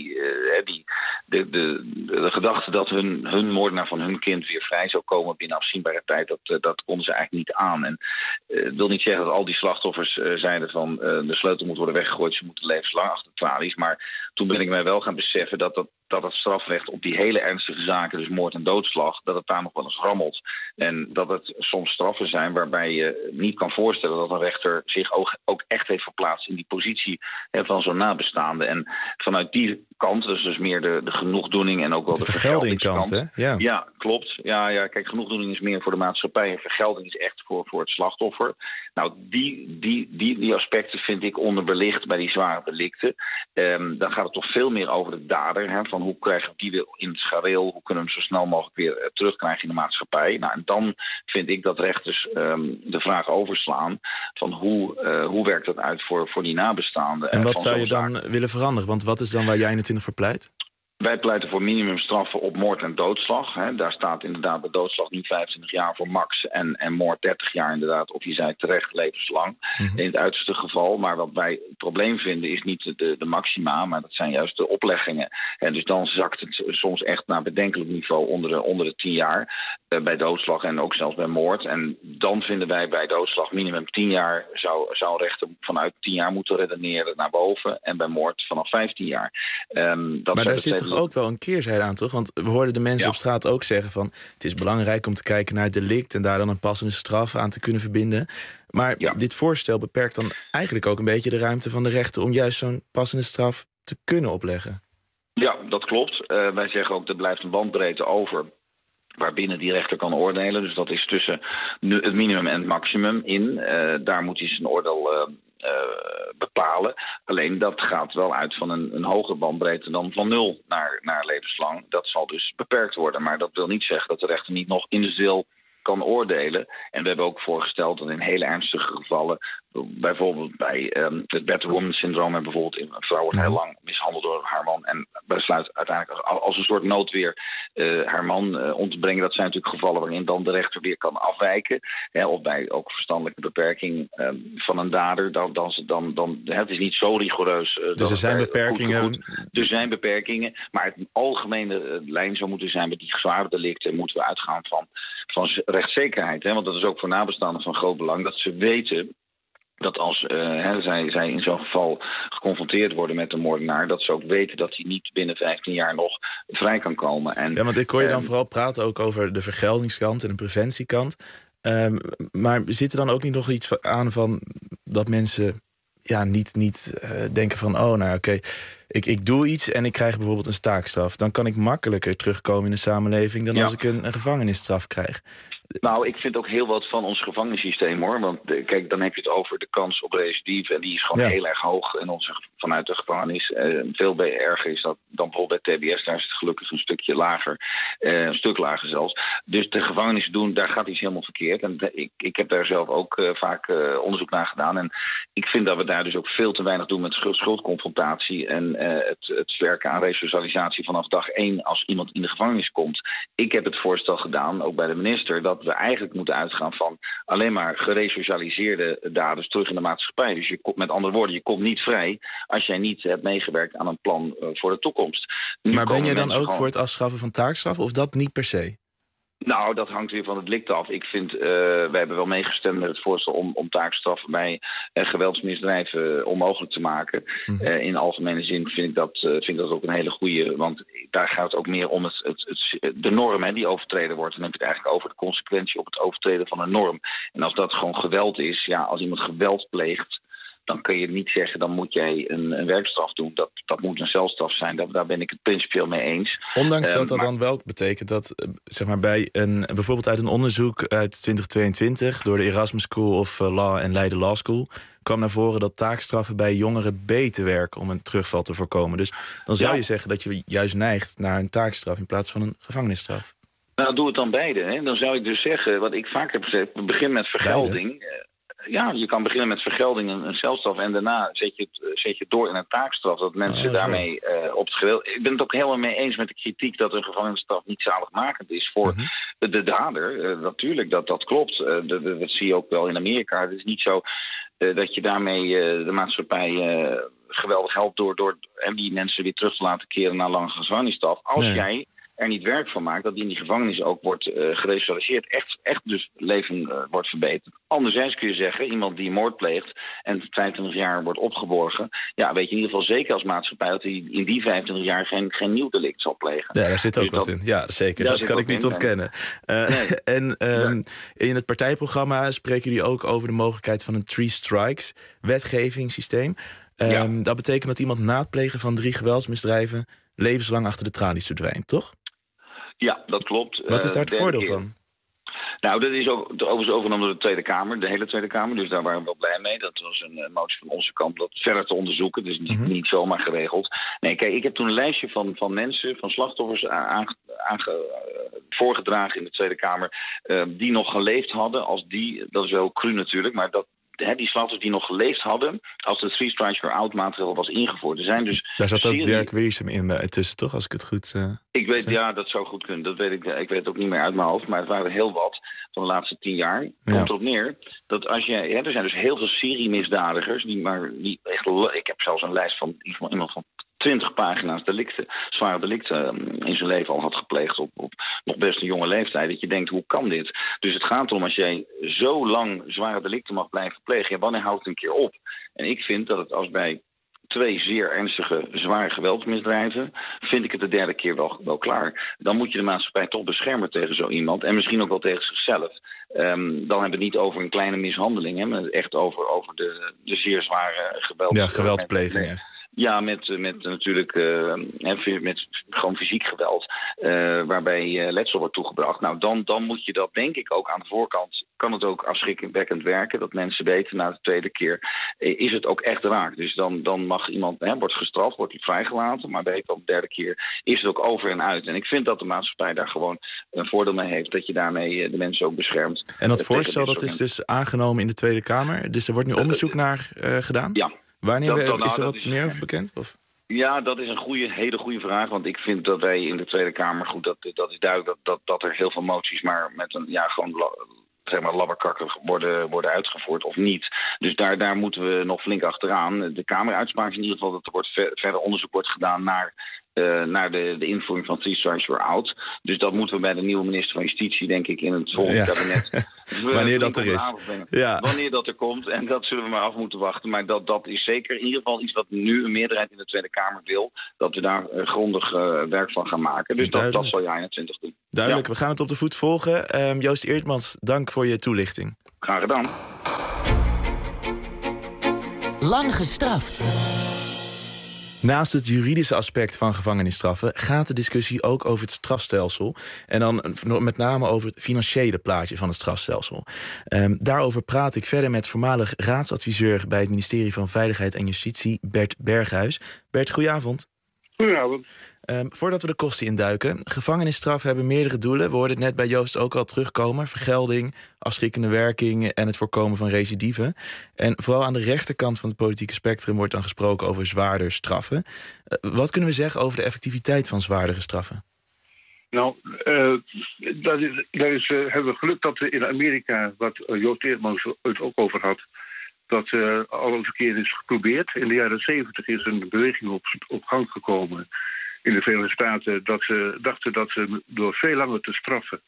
De gedachte dat hun moordenaar van hun kind weer vrij zou komen binnen afzienbare tijd, dat konden ze eigenlijk niet aan. En het wil niet zeggen dat al die slachtoffers zeiden van de sleutel moet worden weggegooid, ze moeten levenslang achter tralies. Maar toen ben ik mij wel gaan beseffen dat het strafrecht op die hele ernstige zaken, dus moord en doodslag, dat het daar nog wel eens rammelt. En dat het soms straffen zijn waarbij je niet kan voorstellen dat een rechter zich ook echt heeft verplaatst in die positie van zo'n nabestaande. En vanuit die kant, dus meer de genoegdoening en ook wel de vergeldingskant. Hè? Ja, klopt. Ja, kijk, genoegdoening is meer voor de maatschappij en vergelding is echt voor het slachtoffer. Nou, die aspecten vind ik onderbelicht bij die zware delicten. Dan gaat het toch veel meer over de dader. Hè, van hoe krijgen we die weer in het gareel? Hoe kunnen we hem zo snel mogelijk weer terugkrijgen in de maatschappij? Nou, en dan vind ik dat rechters de vraag overslaan van hoe werkt dat uit voor die nabestaanden. En wat zou je dan willen veranderen? Want wat is dan waar jij 21 voor pleit? Wij pleiten voor minimumstraffen op moord en doodslag. Daar staat inderdaad bij doodslag nu 25 jaar voor max en moord 30 jaar inderdaad. Of je zei terecht levenslang in het uiterste geval. Maar wat wij het probleem vinden is niet de maxima, maar dat zijn juist de opleggingen. En dus dan zakt het soms echt naar bedenkelijk niveau onder de 10 jaar bij doodslag en ook zelfs bij moord. En dan vinden wij bij doodslag minimum 10 jaar zou rechter vanuit 10 jaar moeten redeneren naar boven en bij moord vanaf 15 jaar. Maar daar zit toch ook wel een keerzijde aan, toch? Want we hoorden de mensen op straat ook zeggen van het is belangrijk om te kijken naar het delict en daar dan een passende straf aan te kunnen verbinden. Maar dit voorstel beperkt dan eigenlijk ook een beetje de ruimte van de rechter om juist zo'n passende straf te kunnen opleggen. Ja, dat klopt. Wij zeggen ook er blijft een bandbreedte over waarbinnen die rechter kan oordelen. Dus dat is tussen het minimum en het maximum in. Daar moet hij zijn oordeel bepalen. Alleen dat gaat wel uit van een hogere bandbreedte dan van 0 naar levenslang. Dat zal dus beperkt worden. Maar dat wil niet zeggen dat de rechter niet nog individueel kan oordelen. En we hebben ook voorgesteld dat in hele ernstige gevallen, bijvoorbeeld bij het Better Woman syndroom, en bijvoorbeeld een vrouw wordt heel lang mishandeld door haar man en besluit uiteindelijk als een soort noodweer haar man om te brengen. Dat zijn natuurlijk gevallen waarin dan de rechter weer kan afwijken. Of bij ook verstandelijke beperking van een dader. Het is niet zo rigoureus. Dus er zijn beperkingen. Er zijn beperkingen. Maar het algemene lijn zou moeten zijn met die zware delicten moeten we uitgaan van rechtszekerheid. Want dat is ook voor nabestaanden van groot belang dat ze weten dat als zij in zo'n geval geconfronteerd worden met een moordenaar, dat ze ook weten dat hij niet binnen 15 jaar nog vrij kan komen. En, want ik hoor je dan vooral praten ook over de vergeldingskant en de preventiekant. Maar zit er dan ook niet nog iets aan van dat mensen niet denken van ik doe iets en ik krijg bijvoorbeeld een taakstraf. Dan kan ik makkelijker terugkomen in de samenleving dan als ik een gevangenisstraf krijg. Nou, ik vind ook heel wat van ons gevangenissysteem, hoor. Want kijk, dan heb je het over de kans op recidive. En die is gewoon heel erg hoog vanuit de gevangenis. Veel erger is dat dan bijvoorbeeld bij TBS. Daar is het gelukkig een stukje lager. Een stuk lager zelfs. Dus de gevangenis doen, daar gaat iets helemaal verkeerd. En ik heb daar zelf ook vaak onderzoek naar gedaan. En ik vind dat we daar dus ook veel te weinig doen met schuldconfrontatie. En het werken aan resocialisatie vanaf dag 1 als iemand in de gevangenis komt. Ik heb het voorstel gedaan, ook bij de minister, dat we eigenlijk moeten uitgaan van alleen maar geresocialiseerde daders terug in de maatschappij. Dus met andere woorden, je komt niet vrij als jij niet hebt meegewerkt aan een plan voor de toekomst. Maar ben je dan ook voor het afschaffen van taakstraf of dat niet per se? Nou, dat hangt weer van het delict af. Ik vind, wij hebben wel meegestemd met het voorstel om taakstraffen bij geweldsmisdrijven onmogelijk te maken. In algemene zin vind ik dat ook een hele goede, want daar gaat het ook meer om de norm die overtreden wordt. Dan heb je het eigenlijk over de consequentie op het overtreden van een norm. En als dat gewoon geweld is, als iemand geweld pleegt, dan kun je niet zeggen, dan moet jij een werkstraf doen. Dat moet een celstraf zijn. Daar ben ik het principieel mee eens. Ondanks dat dan wel betekent dat, bij bijvoorbeeld uit een onderzoek uit 2022... door de Erasmus School of Law en Leiden Law School kwam naar voren dat taakstraffen bij jongeren beter werken om een terugval te voorkomen. Dus dan zou je zeggen dat je juist neigt naar een taakstraf in plaats van een gevangenisstraf. Nou, doe het dan beide. Dan zou ik dus zeggen, wat ik vaak heb gezegd, we beginnen met vergelding. Je kan beginnen met vergelding, een celstraf, en daarna zet je door in een taakstraf. Dat mensen daarmee op het geweld. Ik ben het ook helemaal mee eens met de kritiek dat een gevangenisstraf niet zaligmakend is voor de dader. Natuurlijk, dat klopt. Dat zie je ook wel in Amerika. Het is niet zo dat je daarmee de maatschappij geweldig helpt door die mensen weer terug te laten keren naar lange gevangenisstraf. Als jij er niet werk van maakt, dat die in die gevangenis ook wordt geresocialiseerd, echt dus leven wordt verbeterd. Anderzijds kun je zeggen, iemand die moord pleegt en 25 jaar wordt opgeborgen, weet je in ieder geval zeker als maatschappij dat hij in die 25 jaar geen nieuw delict zal plegen. Ja, daar zit ook wat in. Ja, zeker. Dat kan ik niet ontkennen. In het partijprogramma spreken jullie ook over de mogelijkheid van een 3 strikes wetgevingssysteem. Dat betekent dat iemand na het plegen van 3 geweldsmisdrijven levenslang achter de tralies verdwijnt, toch? Ja, dat klopt. Wat is daar het voordeel van? Nou, dat is ook overigens overgenomen door de Tweede Kamer, de hele Tweede Kamer. Dus daar waren we wel blij mee. Dat was een motie van onze kant dat verder te onderzoeken. Dus niet zomaar geregeld. Nee, kijk, ik heb toen een lijstje van mensen, van slachtoffers voorgedragen in de Tweede Kamer, die nog geleefd hadden als die, dat is wel cru natuurlijk, maar die slachtoffers die nog geleefd hadden als de 3 strikes you're out maatregel was ingevoerd. Er zijn dus daar zat ook Dirk Wiersum in tussen, toch? Als ik het goed ik weet, zeg. ja, dat zou goed kunnen. Dat weet ik weet het ook niet meer uit mijn hoofd. Maar het waren er heel wat van de laatste 10 jaar. Komt erop neer dat als je... er zijn dus heel veel seriemisdadigers die echt... Ik heb zelfs een lijst van iemand van 20 pagina's zware delicten in zijn leven al had gepleegd op nog best een jonge leeftijd. Dat je denkt, hoe kan dit? Dus het gaat erom, als jij zo lang zware delicten mag blijven plegen, wanneer houdt het een keer op? En ik vind dat het als bij 2 zeer ernstige, zware geweldsmisdrijven, vind ik het de derde keer wel klaar. Dan moet je de maatschappij toch beschermen tegen zo iemand. En misschien ook wel tegen zichzelf. Dan hebben we het niet over een kleine mishandeling. Hè, maar echt over de zeer zware geweldspleging. Ja, met natuurlijk met gewoon fysiek geweld, waarbij letsel wordt toegebracht. Nou, dan moet je dat, denk ik, ook aan de voorkant, kan het ook afschrikwekkend werken, dat mensen weten na de tweede keer, is het ook echt raak. Dus dan mag iemand, wordt gestraft, wordt hij vrijgelaten, maar weet dan de derde keer is het ook over en uit. En ik vind dat de maatschappij daar gewoon een voordeel mee heeft, dat je daarmee de mensen ook beschermt. En dat voorstel, dat is dus aangenomen in de Tweede Kamer, dus er wordt nu onderzoek naar gedaan? Ja. Wanneer is er wat meer over bekend? Of? Ja, dat is een hele goede vraag. Want ik vind dat wij in de Tweede Kamer, goed, dat is duidelijk dat er heel veel moties maar met een gewoon labberkakkig worden uitgevoerd of niet. Dus daar moeten we nog flink achteraan. De Kameruitspraak is in ieder geval dat er verder onderzoek wordt gedaan naar de invoering van 3 strikes you're out. Dus dat moeten we bij de nieuwe minister van Justitie, denk ik, in het volgende kabinet. Wanneer dat er is. Wanneer dat er komt. En dat zullen we maar af moeten wachten. Maar dat is zeker in ieder geval iets wat nu een meerderheid in de Tweede Kamer wil. Dat we daar grondig werk van gaan maken. Dus dat zal jij 21 doen. Duidelijk, we gaan het op de voet volgen. Joost Eertmans, dank voor je toelichting. Graag gedaan. Lang gestraft. Naast het juridische aspect van gevangenisstraffen gaat de discussie ook over het strafstelsel. En dan met name over het financiële plaatje van het strafstelsel. Daarover praat ik verder met voormalig raadsadviseur bij het ministerie van Veiligheid en Justitie, Bert Berghuis. Bert, goedenavond. Goedenavond. Voordat we de kosten induiken, gevangenisstraffen hebben meerdere doelen. We hoorden het net bij Joost ook al terugkomen. Vergelding, afschrikkende werking en het voorkomen van recidive. En vooral aan de rechterkant van het politieke spectrum wordt dan gesproken over zwaarder straffen. Wat kunnen we zeggen over de effectiviteit van zwaardere straffen? Nou, hebben we geluk dat we in Amerika, wat Joost Eertmans het ook over had, dat al een keer is geprobeerd. In de jaren 70 is een beweging op gang gekomen in de Verenigde Staten, dat ze dachten dat ze door veel langer te straffen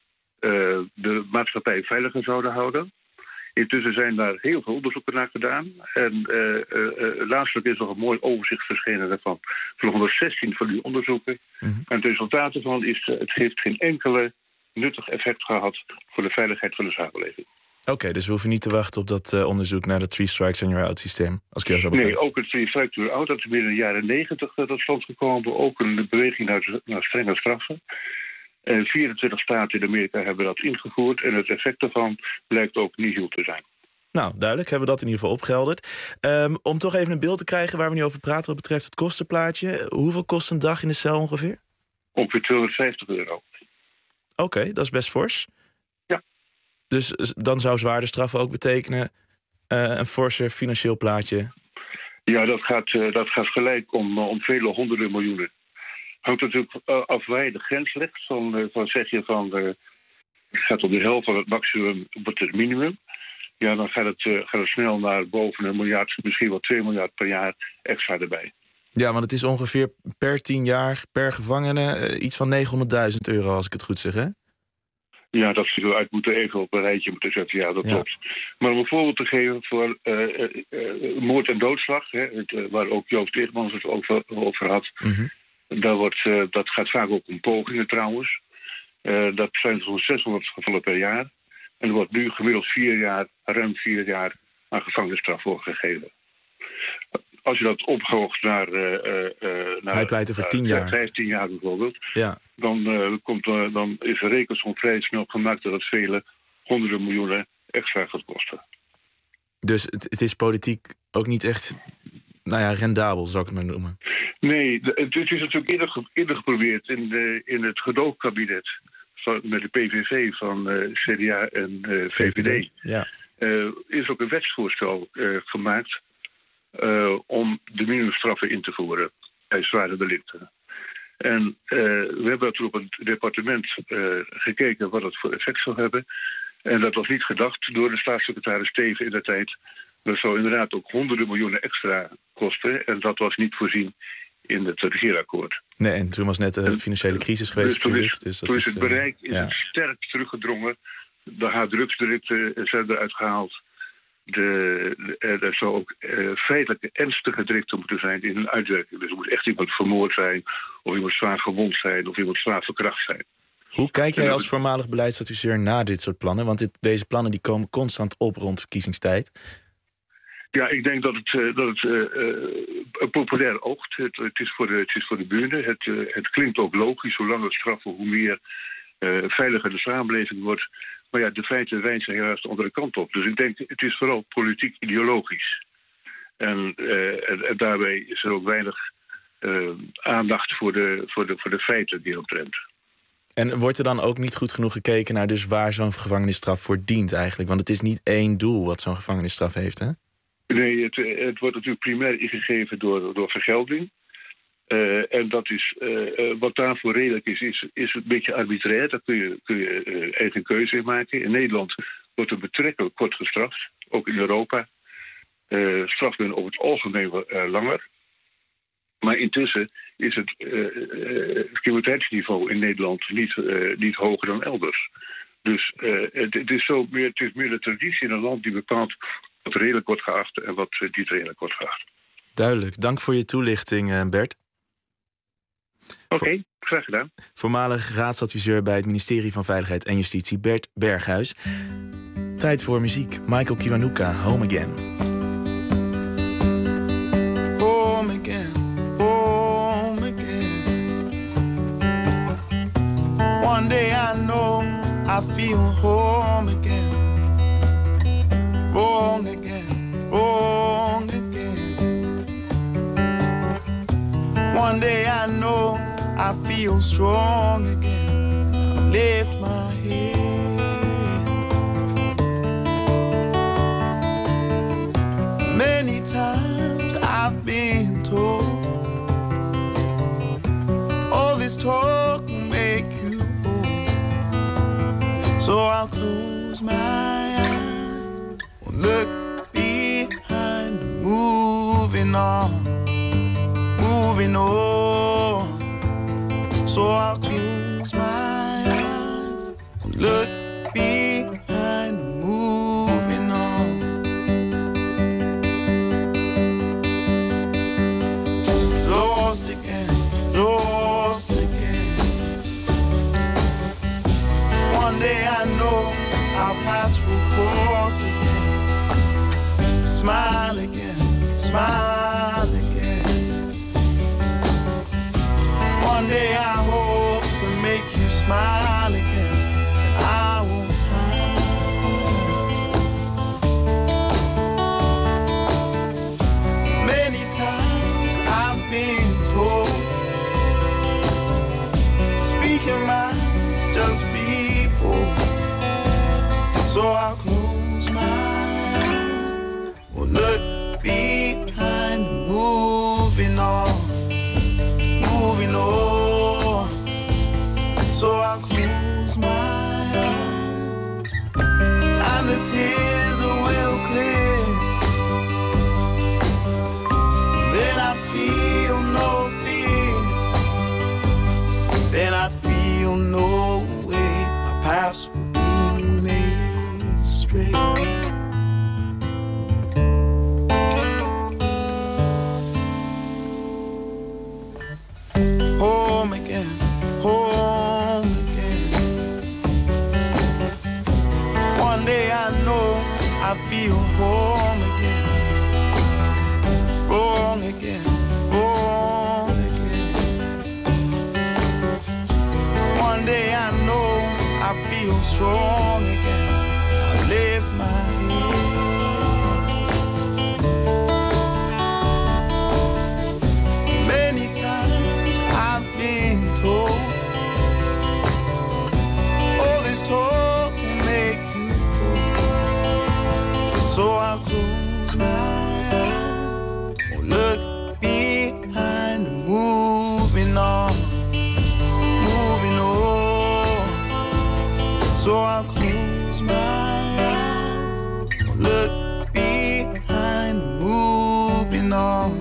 de maatschappij veiliger zouden houden. Intussen zijn daar heel veel onderzoeken naar gedaan. En laatstelijk is nog een mooi overzicht verschenen daarvan. Van 116 van die onderzoeken. En het resultaat ervan is, het heeft geen enkele nuttig effect gehad voor de veiligheid van de samenleving. Oké, dus we hoeven niet te wachten op dat onderzoek naar het 3 strikes and you're out systeem. Als ik jou zo begrijp. Nee, ook het 3 strikes you're out, dat is binnen de jaren 90 tot stand gekomen. Ook een beweging naar strenge straffen. En 24 staten in Amerika hebben dat ingevoerd. En het effect daarvan blijkt ook niet heel te zijn. Nou, duidelijk, hebben we dat in ieder geval opgehelderd. Om toch even een beeld te krijgen waar we nu over praten wat betreft het kostenplaatje. Hoeveel kost een dag in de cel ongeveer? Ongeveer €250. Oké, dat is best fors. Ja. Dus dan zou zware straffen ook betekenen een forser financieel plaatje? Ja, dat gaat gelijk om vele honderden miljoenen. Hangt natuurlijk af waar je de grens legt. Van zeg je van het gaat op de helft van het maximum op het minimum. Ja, dan gaat het snel naar boven 1 miljard, misschien wel 2 miljard per jaar extra erbij. Ja, want het is ongeveer per 10 jaar per gevangene iets van €900.000, als ik het goed zeg, hè? Ja, dat ze eruit moeten even op een rijtje moeten zetten. Ja, dat klopt. Maar om een voorbeeld te geven voor moord en doodslag, waar ook Joost Eertmans het over had. Dat gaat vaak ook om pogingen trouwens. Dat zijn zo'n 600 gevallen per jaar. En er wordt nu gemiddeld ruim 4 jaar aan gevangenisstraf voor gegeven. Als je dat opgoogt naar hij pleit voor 10 jaar. 15 jaar bijvoorbeeld. Ja. Dan is de rekensom vrij snel gemaakt dat het vele honderden miljoenen extra gaat kosten. Dus het is politiek ook niet echt rendabel, zou ik het maar noemen. Nee, het is natuurlijk eerder geprobeerd in het gedoogkabinet met de PVV van CDA en VVD. Ja. is ook een wetsvoorstel gemaakt om de minimumstraffen in te voeren bij zware delicten. En we hebben toen op het departement gekeken wat het voor effect zou hebben. En dat was niet gedacht door de staatssecretaris Teven in de tijd. Dat zou inderdaad ook honderden miljoenen extra kosten. En dat was niet voorzien in het regeerakkoord. Nee, en toen was net de financiële crisis geweest. Toen is het bereik sterk teruggedrongen. De harddrugsdelicten zijn eruit gehaald. Er zou ook feitelijk ernstige delicten moeten zijn in een uitwerking. Dus er moet echt iemand vermoord zijn, of iemand zwaar gewond zijn, of iemand zwaar verkracht zijn. Hoe kijk jij als voormalig beleidsadviseur naar dit soort plannen? Want deze plannen die komen constant op rond verkiezingstijd. Ja, ik denk dat het populair oogt. Het is voor de buren. Het klinkt ook logisch. Hoe langer straffen, hoe meer veiliger de samenleving wordt. Maar ja, de feiten wijzen helaas de andere kant op. Dus ik denk, het is vooral politiek ideologisch. En daarbij is er ook weinig aandacht voor de feiten die omtrent. En wordt er dan ook niet goed genoeg gekeken naar dus waar zo'n gevangenisstraf voor dient eigenlijk? Want het is niet één doel wat zo'n gevangenisstraf heeft, hè? Nee, het wordt natuurlijk primair ingegeven door vergelding. En dat is, wat daarvoor redelijk is een beetje arbitrair. Daar kun je eigen keuze in maken. In Nederland wordt er betrekkelijk kort gestraft, ook in Europa. Straft men over het algemeen langer. Maar intussen is het criminaliteitsniveau in Nederland niet hoger dan elders. Dus het is meer de traditie in een land die bepaalt wat redelijk wordt geacht en wat niet redelijk wordt geacht. Duidelijk. Dank voor je toelichting, Bert. Oké, graag gedaan. Voormalig raadsadviseur bij het ministerie van Veiligheid en Justitie, Bert Berghuis. Tijd voor muziek. Michael Kiwanuka, Home Again. Home again, home again. One day I know I feel home again. Wrong again, wrong again. One day I know I feel strong again. I lift my head. Many times I've been told all this talk will make you old. So I'll close my eyes, look behind, moving on, moving on. So I'll close my eyes, look behind, moving on. Lost again, lost again. One day I know our paths will cross again. Smile again, smile again. One day I hope to make you smile again. And I won't hide. Many times I've been told, speak your mind, just be bold. So I'll close my eyes, will look behind, moving on, moving on. So I'll close my eyes, and the tears will clear. Then I feel no fear, then I feel no way. My paths will be made straight. Home again, home again. One day I know I feel home again. Wrong again, wrong again. One day I know I feel strong again. I lift my head. Many times I've been told all this talk will make you old. So I'll close my eyes, look behind, moving on.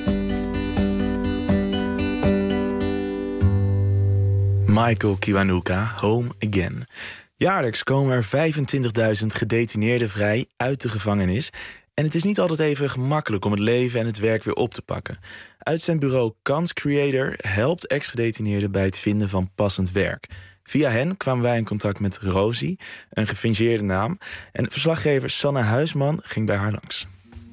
Michael Kiwanuka, Home Again. Jaarlijks komen er 25.000 gedetineerden vrij uit de gevangenis. En het is niet altijd even gemakkelijk om het leven en het werk weer op te pakken. Uitzendbureau Kans Creator helpt ex-gedetineerden bij het vinden van passend werk. Via hen kwamen wij in contact met Rosie, een gefingeerde naam. En verslaggever Sanne Huisman ging bij haar langs.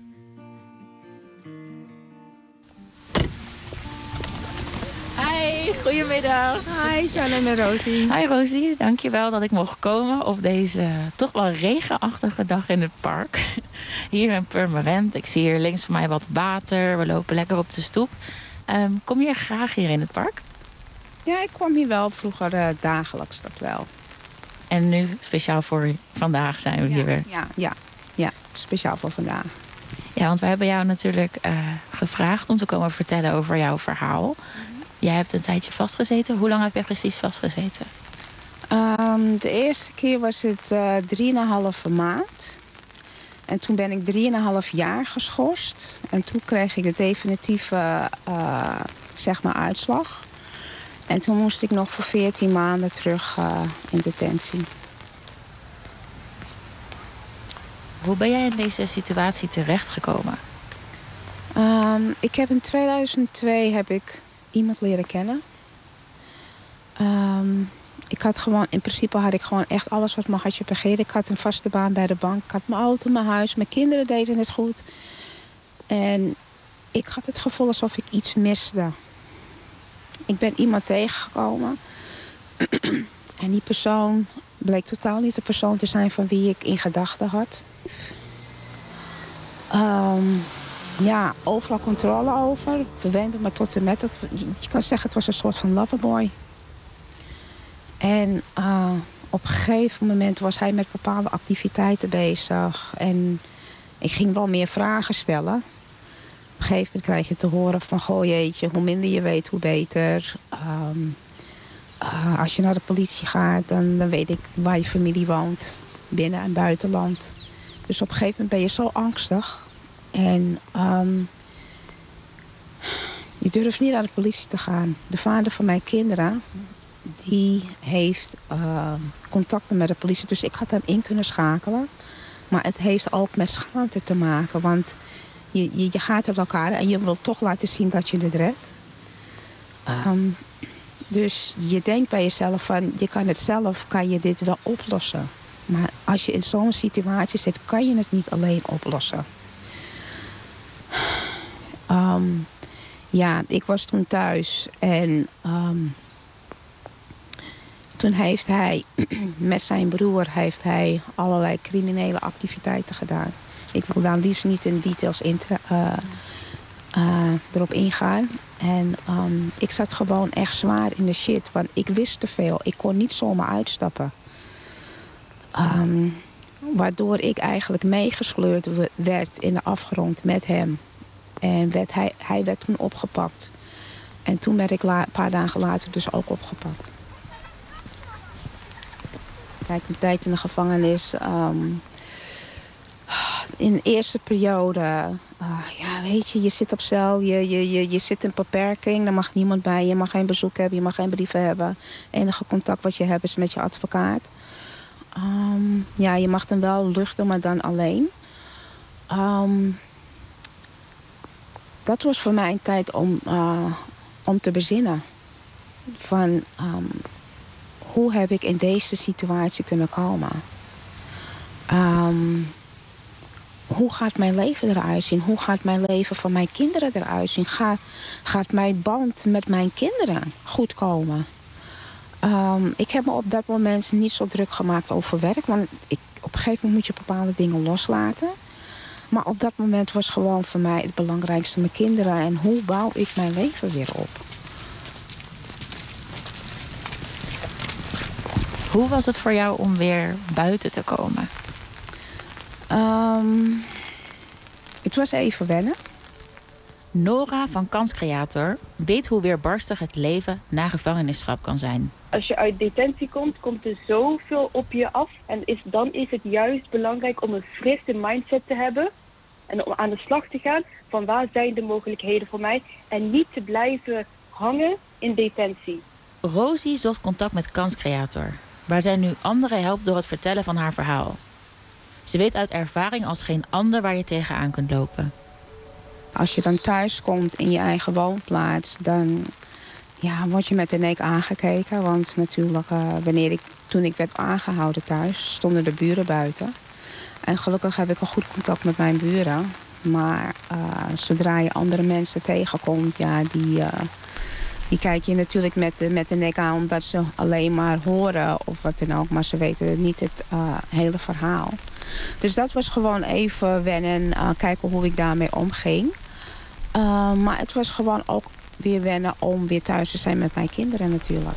Hi, goedemiddag. Hi, Shannon en Rosie. Hi Rosie, dankjewel dat ik mocht komen op deze toch wel regenachtige dag in het park. Hier in Purmerend. Ik zie hier links van mij wat water. We lopen lekker op de stoep. Kom je graag hier in het park? Ja, ik kwam hier wel vroeger dagelijks, dat wel. En nu, speciaal voor vandaag, zijn we hier weer. Ja, speciaal voor vandaag. Ja, want wij hebben jou natuurlijk gevraagd om te komen vertellen over jouw verhaal. Jij hebt een tijdje vastgezeten. Hoe lang heb je precies vastgezeten? De eerste keer was het 3,5 maand. En toen ben ik 3,5 jaar geschorst. En toen kreeg ik de definitieve uitslag. En toen moest ik nog voor 14 maanden terug in detentie. Hoe ben jij in deze situatie terechtgekomen? Ik heb in 2002 iemand leren kennen. In principe had ik gewoon echt alles wat mijn hartje begeerde. Ik had een vaste baan bij de bank. Ik had mijn auto, mijn huis, mijn kinderen deden het goed. En ik had het gevoel alsof ik iets miste. Ik ben iemand tegengekomen. En die persoon bleek totaal niet de persoon te zijn van wie ik in gedachten had. Overal controle over. We wenden me tot en met. Je kan zeggen, het was een soort van loverboy. En op een gegeven moment was hij met bepaalde activiteiten bezig. En ik ging wel meer vragen stellen. Op een gegeven moment krijg je te horen van... goh jeetje, hoe minder je weet, hoe beter. Als je naar de politie gaat, dan weet ik waar je familie woont. Binnen- en buitenland. Dus op een gegeven moment ben je zo angstig... En je durft niet naar de politie te gaan. De vader van mijn kinderen, die heeft contacten met de politie. Dus ik had hem in kunnen schakelen. Maar het heeft ook met schaamte te maken. Want je gaat uit elkaar en je wil toch laten zien dat je het redt. Dus je denkt bij jezelf van, kan je dit wel oplossen. Maar als je in zo'n situatie zit, kan je het niet alleen oplossen. Ik was toen thuis en toen heeft hij met zijn broer allerlei criminele activiteiten gedaan. Ik wil daar liefst niet in details erop ingaan. En ik zat gewoon echt zwaar in de shit, want ik wist te veel. Ik kon niet zomaar uitstappen. Waardoor ik eigenlijk meegesleurd werd in de afgrond met hem. En hij werd toen opgepakt. En toen werd ik een paar dagen later dus ook opgepakt. Kijk, een tijd in de gevangenis. In de eerste periode... je zit op cel. Je zit in beperking. Er mag niemand bij. Je mag geen bezoek hebben. Je mag geen brieven hebben. Het enige contact wat je hebt is met je advocaat. Je mag dan wel luchten, maar dan alleen. Dat was voor mij een tijd om te bezinnen. Van hoe heb ik in deze situatie kunnen komen? Hoe gaat mijn leven eruit zien? Hoe gaat mijn leven van mijn kinderen eruit zien? Gaat mijn band met mijn kinderen goed komen? Ik heb me op dat moment niet zo druk gemaakt over werk. Want op een gegeven moment moet je bepaalde dingen loslaten. Maar op dat moment was gewoon voor mij het belangrijkste mijn kinderen. En hoe bouw ik mijn leven weer op? Hoe was het voor jou om weer buiten te komen? Het was even wennen. Nora van Kanscreator weet hoe weerbarstig het leven na gevangenisstraf kan zijn. Als je uit detentie komt, komt er zoveel op je af. En dan is het juist belangrijk om een frisse mindset te hebben. En om aan de slag te gaan van waar zijn de mogelijkheden voor mij. En niet te blijven hangen in detentie. Rosie zocht contact met Kanscreator, waar zij nu anderen helpt door het vertellen van haar verhaal. Ze weet uit ervaring als geen ander waar je tegenaan kunt lopen. Als je dan thuis komt in je eigen woonplaats, dan word je met de nek aangekeken. Want natuurlijk, toen ik werd aangehouden thuis, stonden de buren buiten. En gelukkig heb ik een goed contact met mijn buren. Maar zodra je andere mensen tegenkomt, die kijk je natuurlijk met de nek aan, omdat ze alleen maar horen of wat dan ook. Maar ze weten niet het hele verhaal. Dus dat was gewoon even wennen, kijken hoe ik daarmee omging. Maar het was gewoon ook weer wennen om weer thuis te zijn met mijn kinderen natuurlijk.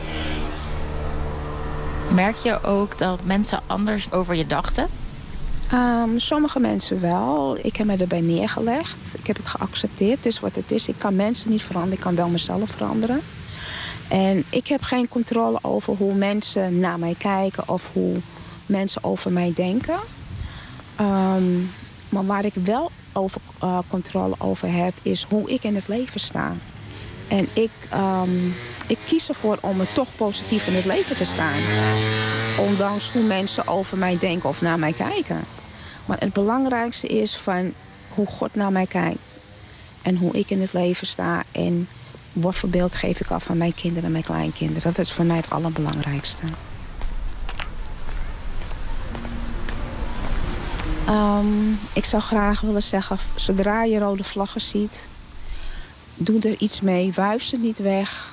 Merk je ook dat mensen anders over je dachten? Sommige mensen wel. Ik heb me erbij neergelegd. Ik heb het geaccepteerd. Het is wat het is. Ik kan mensen niet veranderen. Ik kan wel mezelf veranderen. En ik heb geen controle over hoe mensen naar mij kijken of hoe mensen over mij denken. Maar waar ik wel controle over heb, is hoe ik in het leven sta. En ik kies ervoor om er toch positief in het leven te staan. Ondanks hoe mensen over mij denken of naar mij kijken. Maar het belangrijkste is van hoe God naar mij kijkt. En hoe ik in het leven sta. En wat voor beeld geef ik af aan mijn kinderen en mijn kleinkinderen. Dat is voor mij het allerbelangrijkste. Ik zou graag willen zeggen, zodra je rode vlaggen ziet, doe er iets mee. Wuif ze niet weg.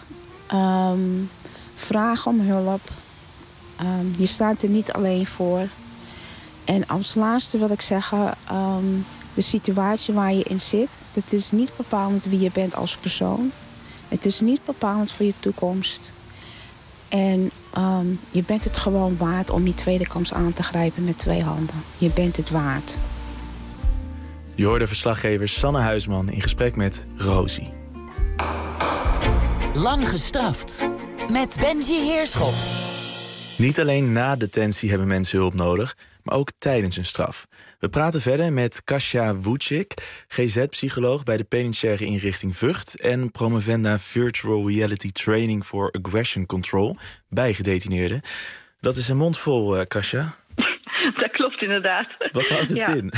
Vraag om hulp. Je staat er niet alleen voor. En als laatste wil ik zeggen, de situatie waar je in zit, dat is niet bepalend wie je bent als persoon. Het is niet bepalend voor je toekomst. En je bent het gewoon waard om je tweede kans aan te grijpen met 2 handen. Je bent het waard. Je hoorde verslaggever Sanne Huisman in gesprek met Rosie. Lang gestraft. Met Benji Heerschop. Niet alleen na detentie hebben mensen hulp nodig, maar ook tijdens hun straf. We praten verder met Kasia Vucik, GZ-psycholoog bij de penitentiaire inrichting Vught en promovenda Virtual Reality Training for Aggression Control bij gedetineerden. Dat is een mond vol, Kasia. Dat klopt inderdaad. Wat houdt het in?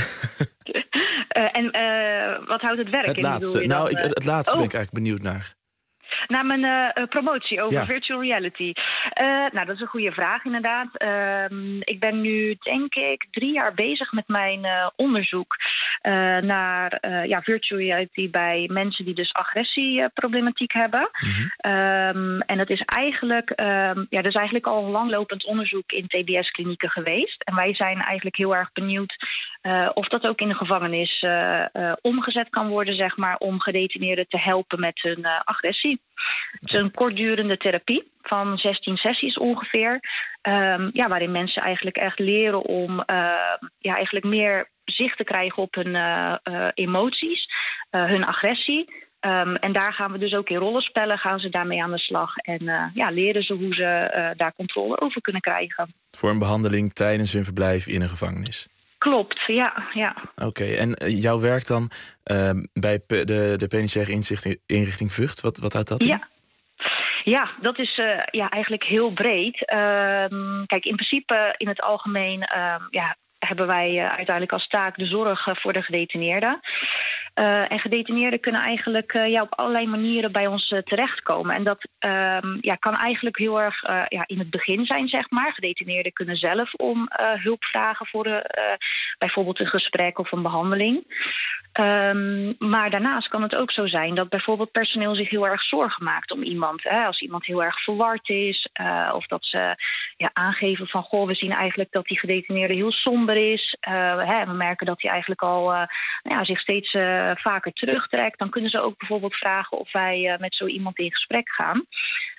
Wat houdt het werk in? Het laatste. Het laatste ben ik eigenlijk benieuwd naar. Naar mijn promotie over virtual reality. Dat is een goede vraag inderdaad. Ik ben nu, denk ik, 3 jaar bezig met mijn onderzoek naar virtual reality bij mensen die dus agressieproblematiek hebben. Mm-hmm. En dat is eigenlijk al een langlopend onderzoek in TBS-klinieken geweest. En wij zijn eigenlijk heel erg benieuwd of dat ook in de gevangenis omgezet kan worden, zeg maar, om gedetineerden te helpen met hun agressie. Het is een kortdurende therapie van 16 sessies ongeveer. Waarin mensen eigenlijk echt leren om eigenlijk meer zicht te krijgen op hun emoties, hun agressie. En daar gaan we dus ook in rollenspellen gaan ze daarmee aan de slag. En leren ze hoe ze daar controle over kunnen krijgen. Voor een behandeling tijdens hun verblijf in een gevangenis. Klopt, ja. Oké, en jouw werk dan bij de penitentiaire inrichting Vught, wat houdt dat in? Ja, dat is eigenlijk heel breed. Kijk, in principe in het algemeen hebben wij uiteindelijk als taak de zorg voor de gedetineerden. En gedetineerden kunnen eigenlijk op allerlei manieren bij ons terechtkomen. En dat kan eigenlijk heel erg in het begin zijn, zeg maar. Gedetineerden kunnen zelf om hulp vragen voor bijvoorbeeld een gesprek of een behandeling. Maar daarnaast kan het ook zo zijn dat bijvoorbeeld personeel zich heel erg zorgen maakt om iemand. Als iemand heel erg verward is of dat ze aangeven van goh, we zien eigenlijk dat die gedetineerde heel somber is. We merken dat hij eigenlijk al zich steeds vaker terugtrekt. Dan kunnen ze ook bijvoorbeeld vragen of wij met zo iemand in gesprek gaan.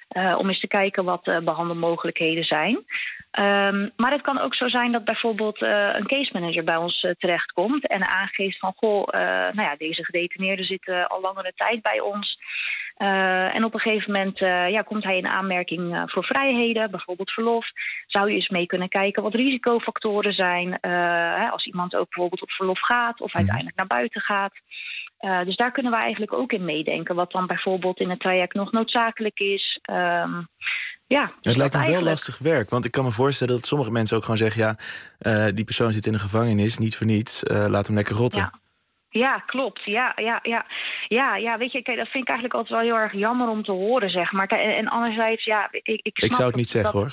Om eens te kijken wat behandelmogelijkheden zijn. Maar het kan ook zo zijn dat bijvoorbeeld een case manager bij ons terechtkomt en aangeeft van deze gedetineerde zit al langere tijd bij ons. En op een gegeven moment komt hij in aanmerking voor vrijheden, bijvoorbeeld verlof. Zou je eens mee kunnen kijken wat risicofactoren zijn als iemand ook bijvoorbeeld op verlof gaat of uiteindelijk naar buiten gaat. Dus daar kunnen we eigenlijk ook in meedenken wat dan bijvoorbeeld in het traject nog noodzakelijk is. Het lijkt me wel lastig werk, want ik kan me voorstellen dat sommige mensen ook gewoon zeggen, die persoon zit in een gevangenis, niet voor niets, laat hem lekker rotten. Ja, klopt. Ja, weet je, kijk, dat vind ik eigenlijk altijd wel heel erg jammer om te horen, zeg maar. En anderzijds, ik snap zou het niet zeggen, hoor.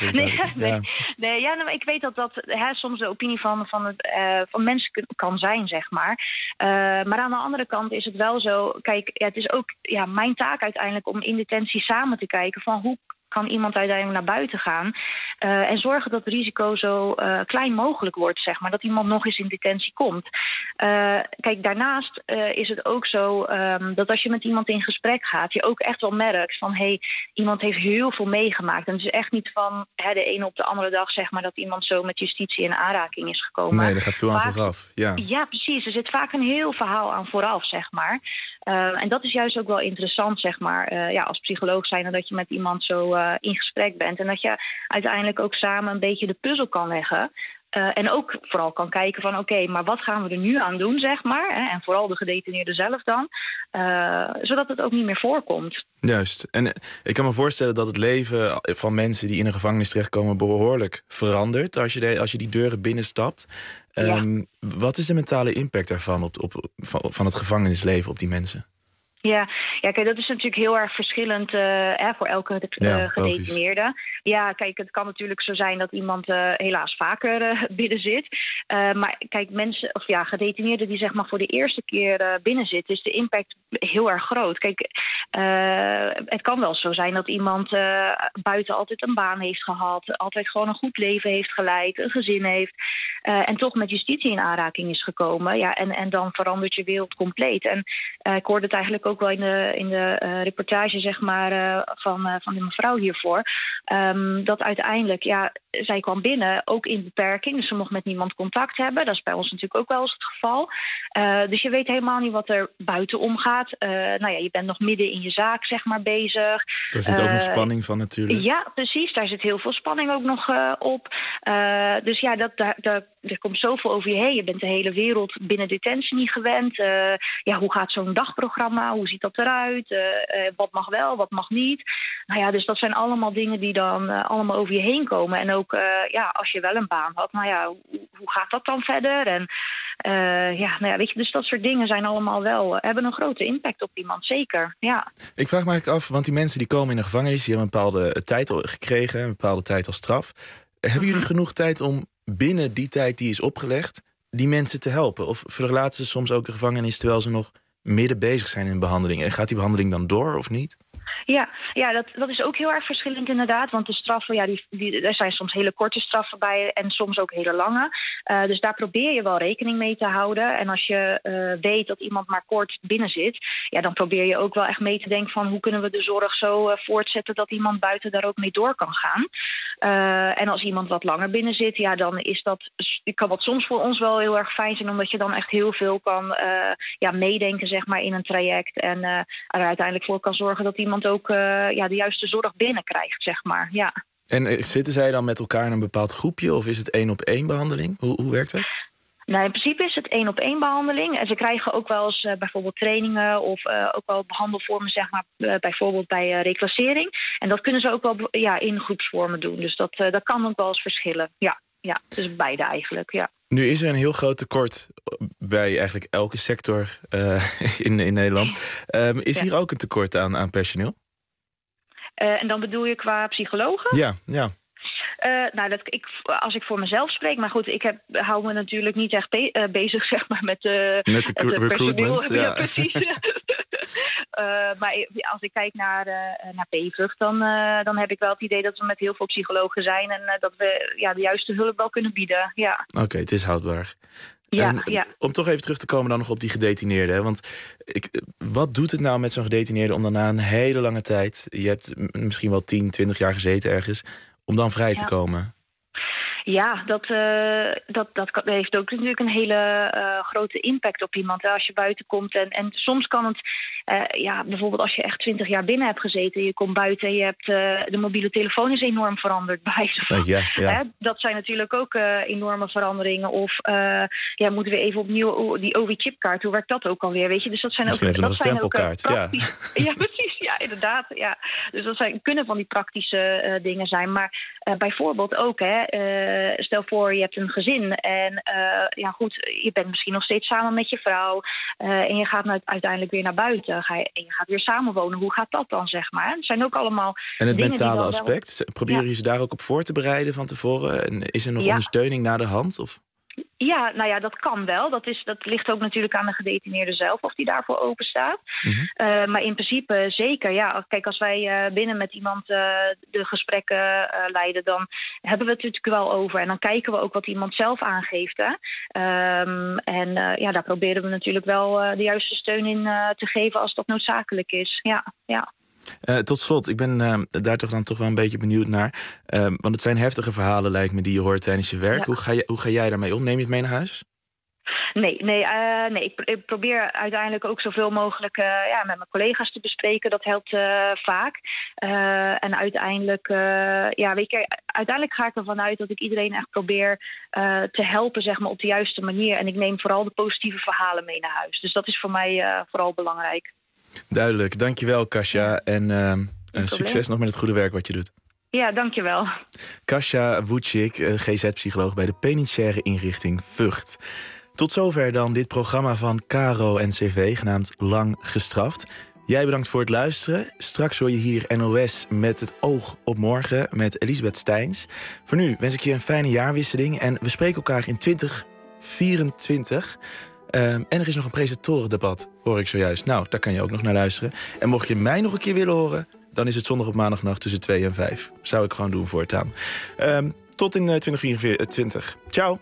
Maar ik weet dat soms de opinie van mensen kan zijn, zeg maar. Maar aan de andere kant is het wel zo, kijk, het is ook mijn taak uiteindelijk om in detentie samen te kijken van hoe kan iemand uiteindelijk naar buiten gaan. En zorgen dat het risico zo klein mogelijk wordt, zeg maar. Dat iemand nog eens in detentie komt. Kijk, daarnaast is het ook zo dat als je met iemand in gesprek gaat, je ook echt wel merkt van, iemand heeft heel veel meegemaakt. En het is echt niet van de ene op de andere dag, zeg maar, dat iemand zo met justitie in aanraking is gekomen. Nee, er gaat veel aan vooraf. Ja, precies. Er zit vaak een heel verhaal aan vooraf, zeg maar. En dat is juist ook wel interessant, zeg maar, als psycholoog zijn, dat je met iemand zo in gesprek bent. En dat je uiteindelijk ook samen een beetje de puzzel kan leggen. En ook vooral kan kijken van oké, maar wat gaan we er nu aan doen, zeg maar. En vooral de gedetineerde zelf dan. Zodat het ook niet meer voorkomt. Juist. En ik kan me voorstellen dat het leven van mensen die in een gevangenis terechtkomen behoorlijk verandert als je die deuren binnenstapt. Wat is de mentale impact daarvan van het gevangenisleven op die mensen? Ja, kijk, dat is natuurlijk heel erg verschillend voor elke gedetineerde. Ja, kijk, het kan natuurlijk zo zijn dat iemand helaas vaker binnen zit. Maar kijk, gedetineerden die zeg maar voor de eerste keer binnen zitten, is de impact heel erg groot. Kijk, het kan wel zo zijn dat iemand buiten altijd een baan heeft gehad, altijd gewoon een goed leven heeft geleid, een gezin heeft, en toch met justitie in aanraking is gekomen. Ja, en dan verandert je wereld compleet. En ik hoorde het eigenlijk ook wel in de reportage, zeg maar, van de mevrouw hiervoor. Dat uiteindelijk, zij kwam binnen, ook in beperking. Dus ze mocht met niemand contact hebben. Dat is bij ons natuurlijk ook wel eens het geval. Dus je weet helemaal niet wat er buiten omgaat. Je bent nog midden in je zaak, zeg maar, bezig. Daar zit ook nog spanning van natuurlijk. Ja, precies. Daar zit heel veel spanning ook nog op. Dus er komt zoveel over je heen. Je bent de hele wereld binnen detentie niet gewend. Hoe gaat zo'n dagprogramma? Hoe ziet dat eruit? Wat mag wel, wat mag niet? Dus dat zijn allemaal dingen die dan allemaal over je heen komen. En ook als je wel een baan had, hoe gaat dat dan verder? En weet je, dus dat soort dingen zijn allemaal wel, hebben een grote impact op iemand, zeker. Ja. Ik vraag me eigenlijk af, want die mensen die komen in de gevangenis, die hebben een bepaalde tijd gekregen, een bepaalde tijd als straf. Hebben jullie genoeg tijd om binnen die tijd die is opgelegd, die mensen te helpen? Of verlaten ze soms ook de gevangenis terwijl ze nog midden bezig zijn in behandeling? En gaat die behandeling dan door of niet? Ja, dat is ook heel erg verschillend inderdaad. Want de straffen, er zijn soms hele korte straffen bij en soms ook hele lange. Dus daar probeer je wel rekening mee te houden. En als je weet dat iemand maar kort binnen zit, dan probeer je ook wel echt mee te denken van hoe kunnen we de zorg zo voortzetten dat iemand buiten daar ook mee door kan gaan. En als iemand wat langer binnen zit, dan kan dat soms voor ons wel heel erg fijn zijn, omdat je dan echt heel veel kan meedenken, zeg maar, in een traject. En er uiteindelijk voor kan zorgen dat iemand ook de juiste zorg binnenkrijgt, zeg maar. Ja. En zitten zij dan met elkaar in een bepaald groepje of is het 1-op-1 behandeling? Hoe werkt dat? Nou, in principe is het 1-op-1 behandeling. En ze krijgen ook wel eens bijvoorbeeld trainingen of ook wel behandelvormen, zeg maar, bijvoorbeeld bij reclassering. En dat kunnen ze ook wel in groepsvormen doen. Dus dat kan ook wel eens verschillen. Ja, dus beide eigenlijk, ja. Nu is er een heel groot tekort bij eigenlijk elke sector in Nederland. Is hier ook een tekort aan personeel? En dan bedoel je qua psychologen? Ja. Als ik voor mezelf spreek, maar goed, hou me natuurlijk niet echt bezig, zeg maar, met de recruitment. Ja, precies. Maar als ik kijk naar P-vlucht, dan heb ik wel het idee dat we met heel veel psychologen zijn en dat we de juiste hulp wel kunnen bieden. Ja. Oké, het is houdbaar. Ja. Om toch even terug te komen dan nog op die gedetineerden. Hè? Want wat doet het nou met zo'n gedetineerde om dan na een hele lange tijd... je hebt misschien wel 10, 20 jaar gezeten ergens... om dan vrij te komen? Ja, dat heeft ook natuurlijk een hele grote impact op iemand. Hè, als je buiten komt. En soms kan het, bijvoorbeeld als je echt 20 jaar binnen hebt gezeten... je komt buiten en je hebt de mobiele telefoon is enorm veranderd. Bij dat zijn natuurlijk ook enorme veranderingen. Of moeten we even opnieuw die OV-chipkaart, hoe werkt dat ook alweer? Weet je? Dus dat zijn misschien ook, even nog een stempelkaart. Ja, precies. Ja, inderdaad. Ja. Dus dat kunnen van die praktische dingen zijn. Maar bijvoorbeeld ook... stel voor, je hebt een gezin en je bent misschien nog steeds samen met je vrouw en je gaat uiteindelijk weer naar buiten en je gaat weer samenwonen. Hoe gaat dat dan, zeg maar? Het zijn ook allemaal en het mentale aspect, proberen je ze daar ook op voor te bereiden van tevoren? En is er nog ondersteuning naar de hand? Of? Ja, nou ja, dat kan wel. Dat ligt ook natuurlijk aan de gedetineerde zelf of die daarvoor open staat. Mm-hmm. Maar in principe zeker. Ja, kijk, als wij binnen met iemand de gesprekken leiden, dan hebben we het natuurlijk wel over. En dan kijken we ook wat iemand zelf aangeeft. Hè. Daar proberen we natuurlijk wel de juiste steun in te geven als dat noodzakelijk is. Ja. Tot slot, ik ben daar toch wel een beetje benieuwd naar. Want het zijn heftige verhalen, lijkt me, die je hoort tijdens je werk. Ja. Hoe ga jij daarmee om? Neem je het mee naar huis? Nee. Ik probeer uiteindelijk ook zoveel mogelijk met mijn collega's te bespreken. Dat helpt vaak. En uiteindelijk, uiteindelijk ga ik ervan uit dat ik iedereen echt probeer te helpen, zeg maar, op de juiste manier. En ik neem vooral de positieve verhalen mee naar huis. Dus dat is voor mij vooral belangrijk. Duidelijk, dankjewel Kasia. En succes nog met het goede werk wat je doet. Ja, dankjewel. Kasia Vucik, GZ-psycholoog bij de penitentiaire inrichting Vught. Tot zover dan dit programma van KRO-NCV, genaamd Lang Gestraft. Jij bedankt voor het luisteren. Straks hoor je hier NOS met het oog op morgen met Elisabeth Steins. Voor nu wens ik je een fijne jaarwisseling en we spreken elkaar in 2024... en er is nog een presentatorendebat, hoor ik zojuist. Nou, daar kan je ook nog naar luisteren. En mocht je mij nog een keer willen horen, dan is het zondag op maandagnacht tussen 2 en 5. Zou ik gewoon doen voortaan. Tot in 2024. Ciao.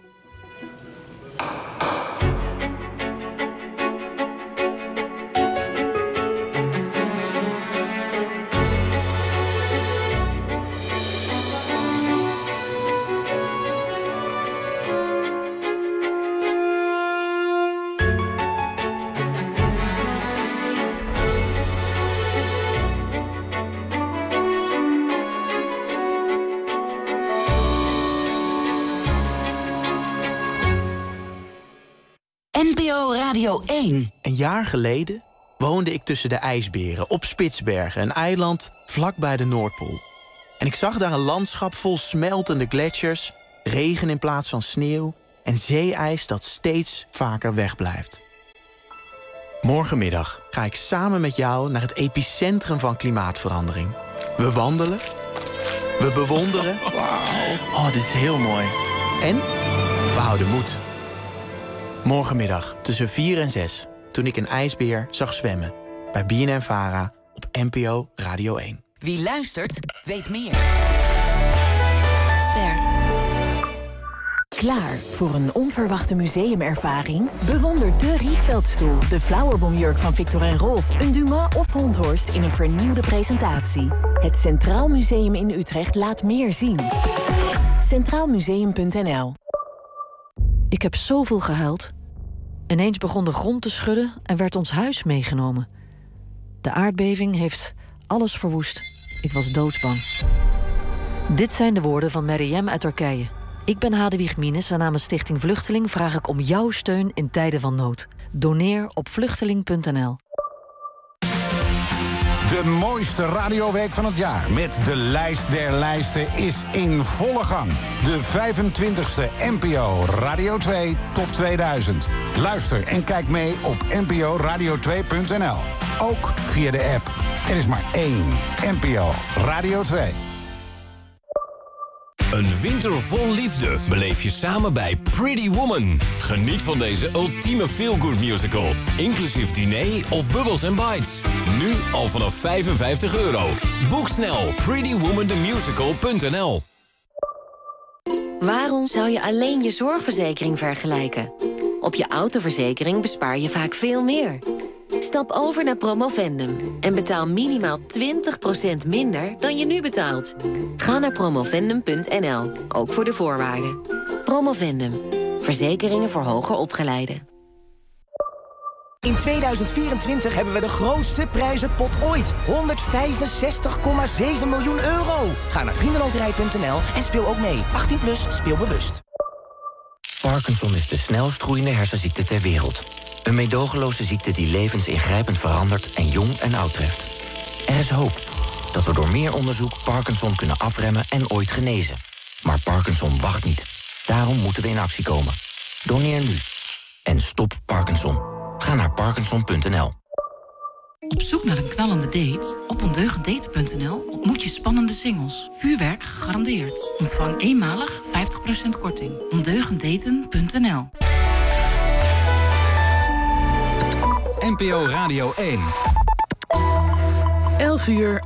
NPO Radio 1. Een jaar geleden woonde ik tussen de ijsberen op Spitsbergen, een eiland vlakbij de Noordpool. En ik zag daar een landschap vol smeltende gletsjers, regen in plaats van sneeuw en zeeijs dat steeds vaker wegblijft. Morgenmiddag ga ik samen met jou naar het epicentrum van klimaatverandering. We wandelen, we bewonderen. Oh, dit is heel mooi. En we houden moed. Morgenmiddag tussen 4 en 6, toen ik een ijsbeer zag zwemmen. Bij BNN-Vara op NPO Radio 1. Wie luistert, weet meer. Ster. Klaar voor een onverwachte museumervaring? Bewonder de Rietveldstoel, de flowerbomjurk van Victor & Rolf, een Dumas of Honthorst in een vernieuwde presentatie. Het Centraal Museum in Utrecht laat meer zien. Centraalmuseum.nl. Ik heb zoveel gehuild. Ineens begon de grond te schudden en werd ons huis meegenomen. De aardbeving heeft alles verwoest. Ik was doodsbang. Dit zijn de woorden van Meryem uit Turkije. Ik ben Hadewig Minnes en namens Stichting Vluchteling vraag ik om jouw steun in tijden van nood. Doneer op vluchteling.nl. De mooiste radioweek van het jaar met de lijst der lijsten is in volle gang. De 25e NPO Radio 2 Top 2000. Luister en kijk mee op nporadio2.nl. Ook via de app. Er is maar één NPO Radio 2. Een winter vol liefde beleef je samen bij Pretty Woman. Geniet van deze ultieme feel-good musical. Inclusief diner of Bubbles & Bites. Nu al vanaf €55. Boek snel prettywomanthemusical.nl. Waarom zou je alleen je zorgverzekering vergelijken? Op je autoverzekering bespaar je vaak veel meer. Stap over naar Promovendum en betaal minimaal 20% minder dan je nu betaalt. Ga naar promovendum.nl, ook voor de voorwaarden. Promovendum, verzekeringen voor hoger opgeleiden. In 2024 hebben we de grootste prijzenpot ooit. 165,7 miljoen euro. Ga naar vriendenloterij.nl en speel ook mee. 18+, speel bewust. Parkinson is de snelst groeiende hersenziekte ter wereld. Een meedogenloze ziekte die levens ingrijpend verandert en jong en oud treft. Er is hoop dat we door meer onderzoek Parkinson kunnen afremmen en ooit genezen. Maar Parkinson wacht niet. Daarom moeten we in actie komen. Doneer nu. En stop Parkinson. Ga naar parkinson.nl. Op zoek naar een knallende date? Op ondeugenddaten.nl ontmoet je spannende singles. Vuurwerk gegarandeerd. Ontvang eenmalig 50% korting. ondeugenddaten.nl. NPO Radio 1. 11 uur.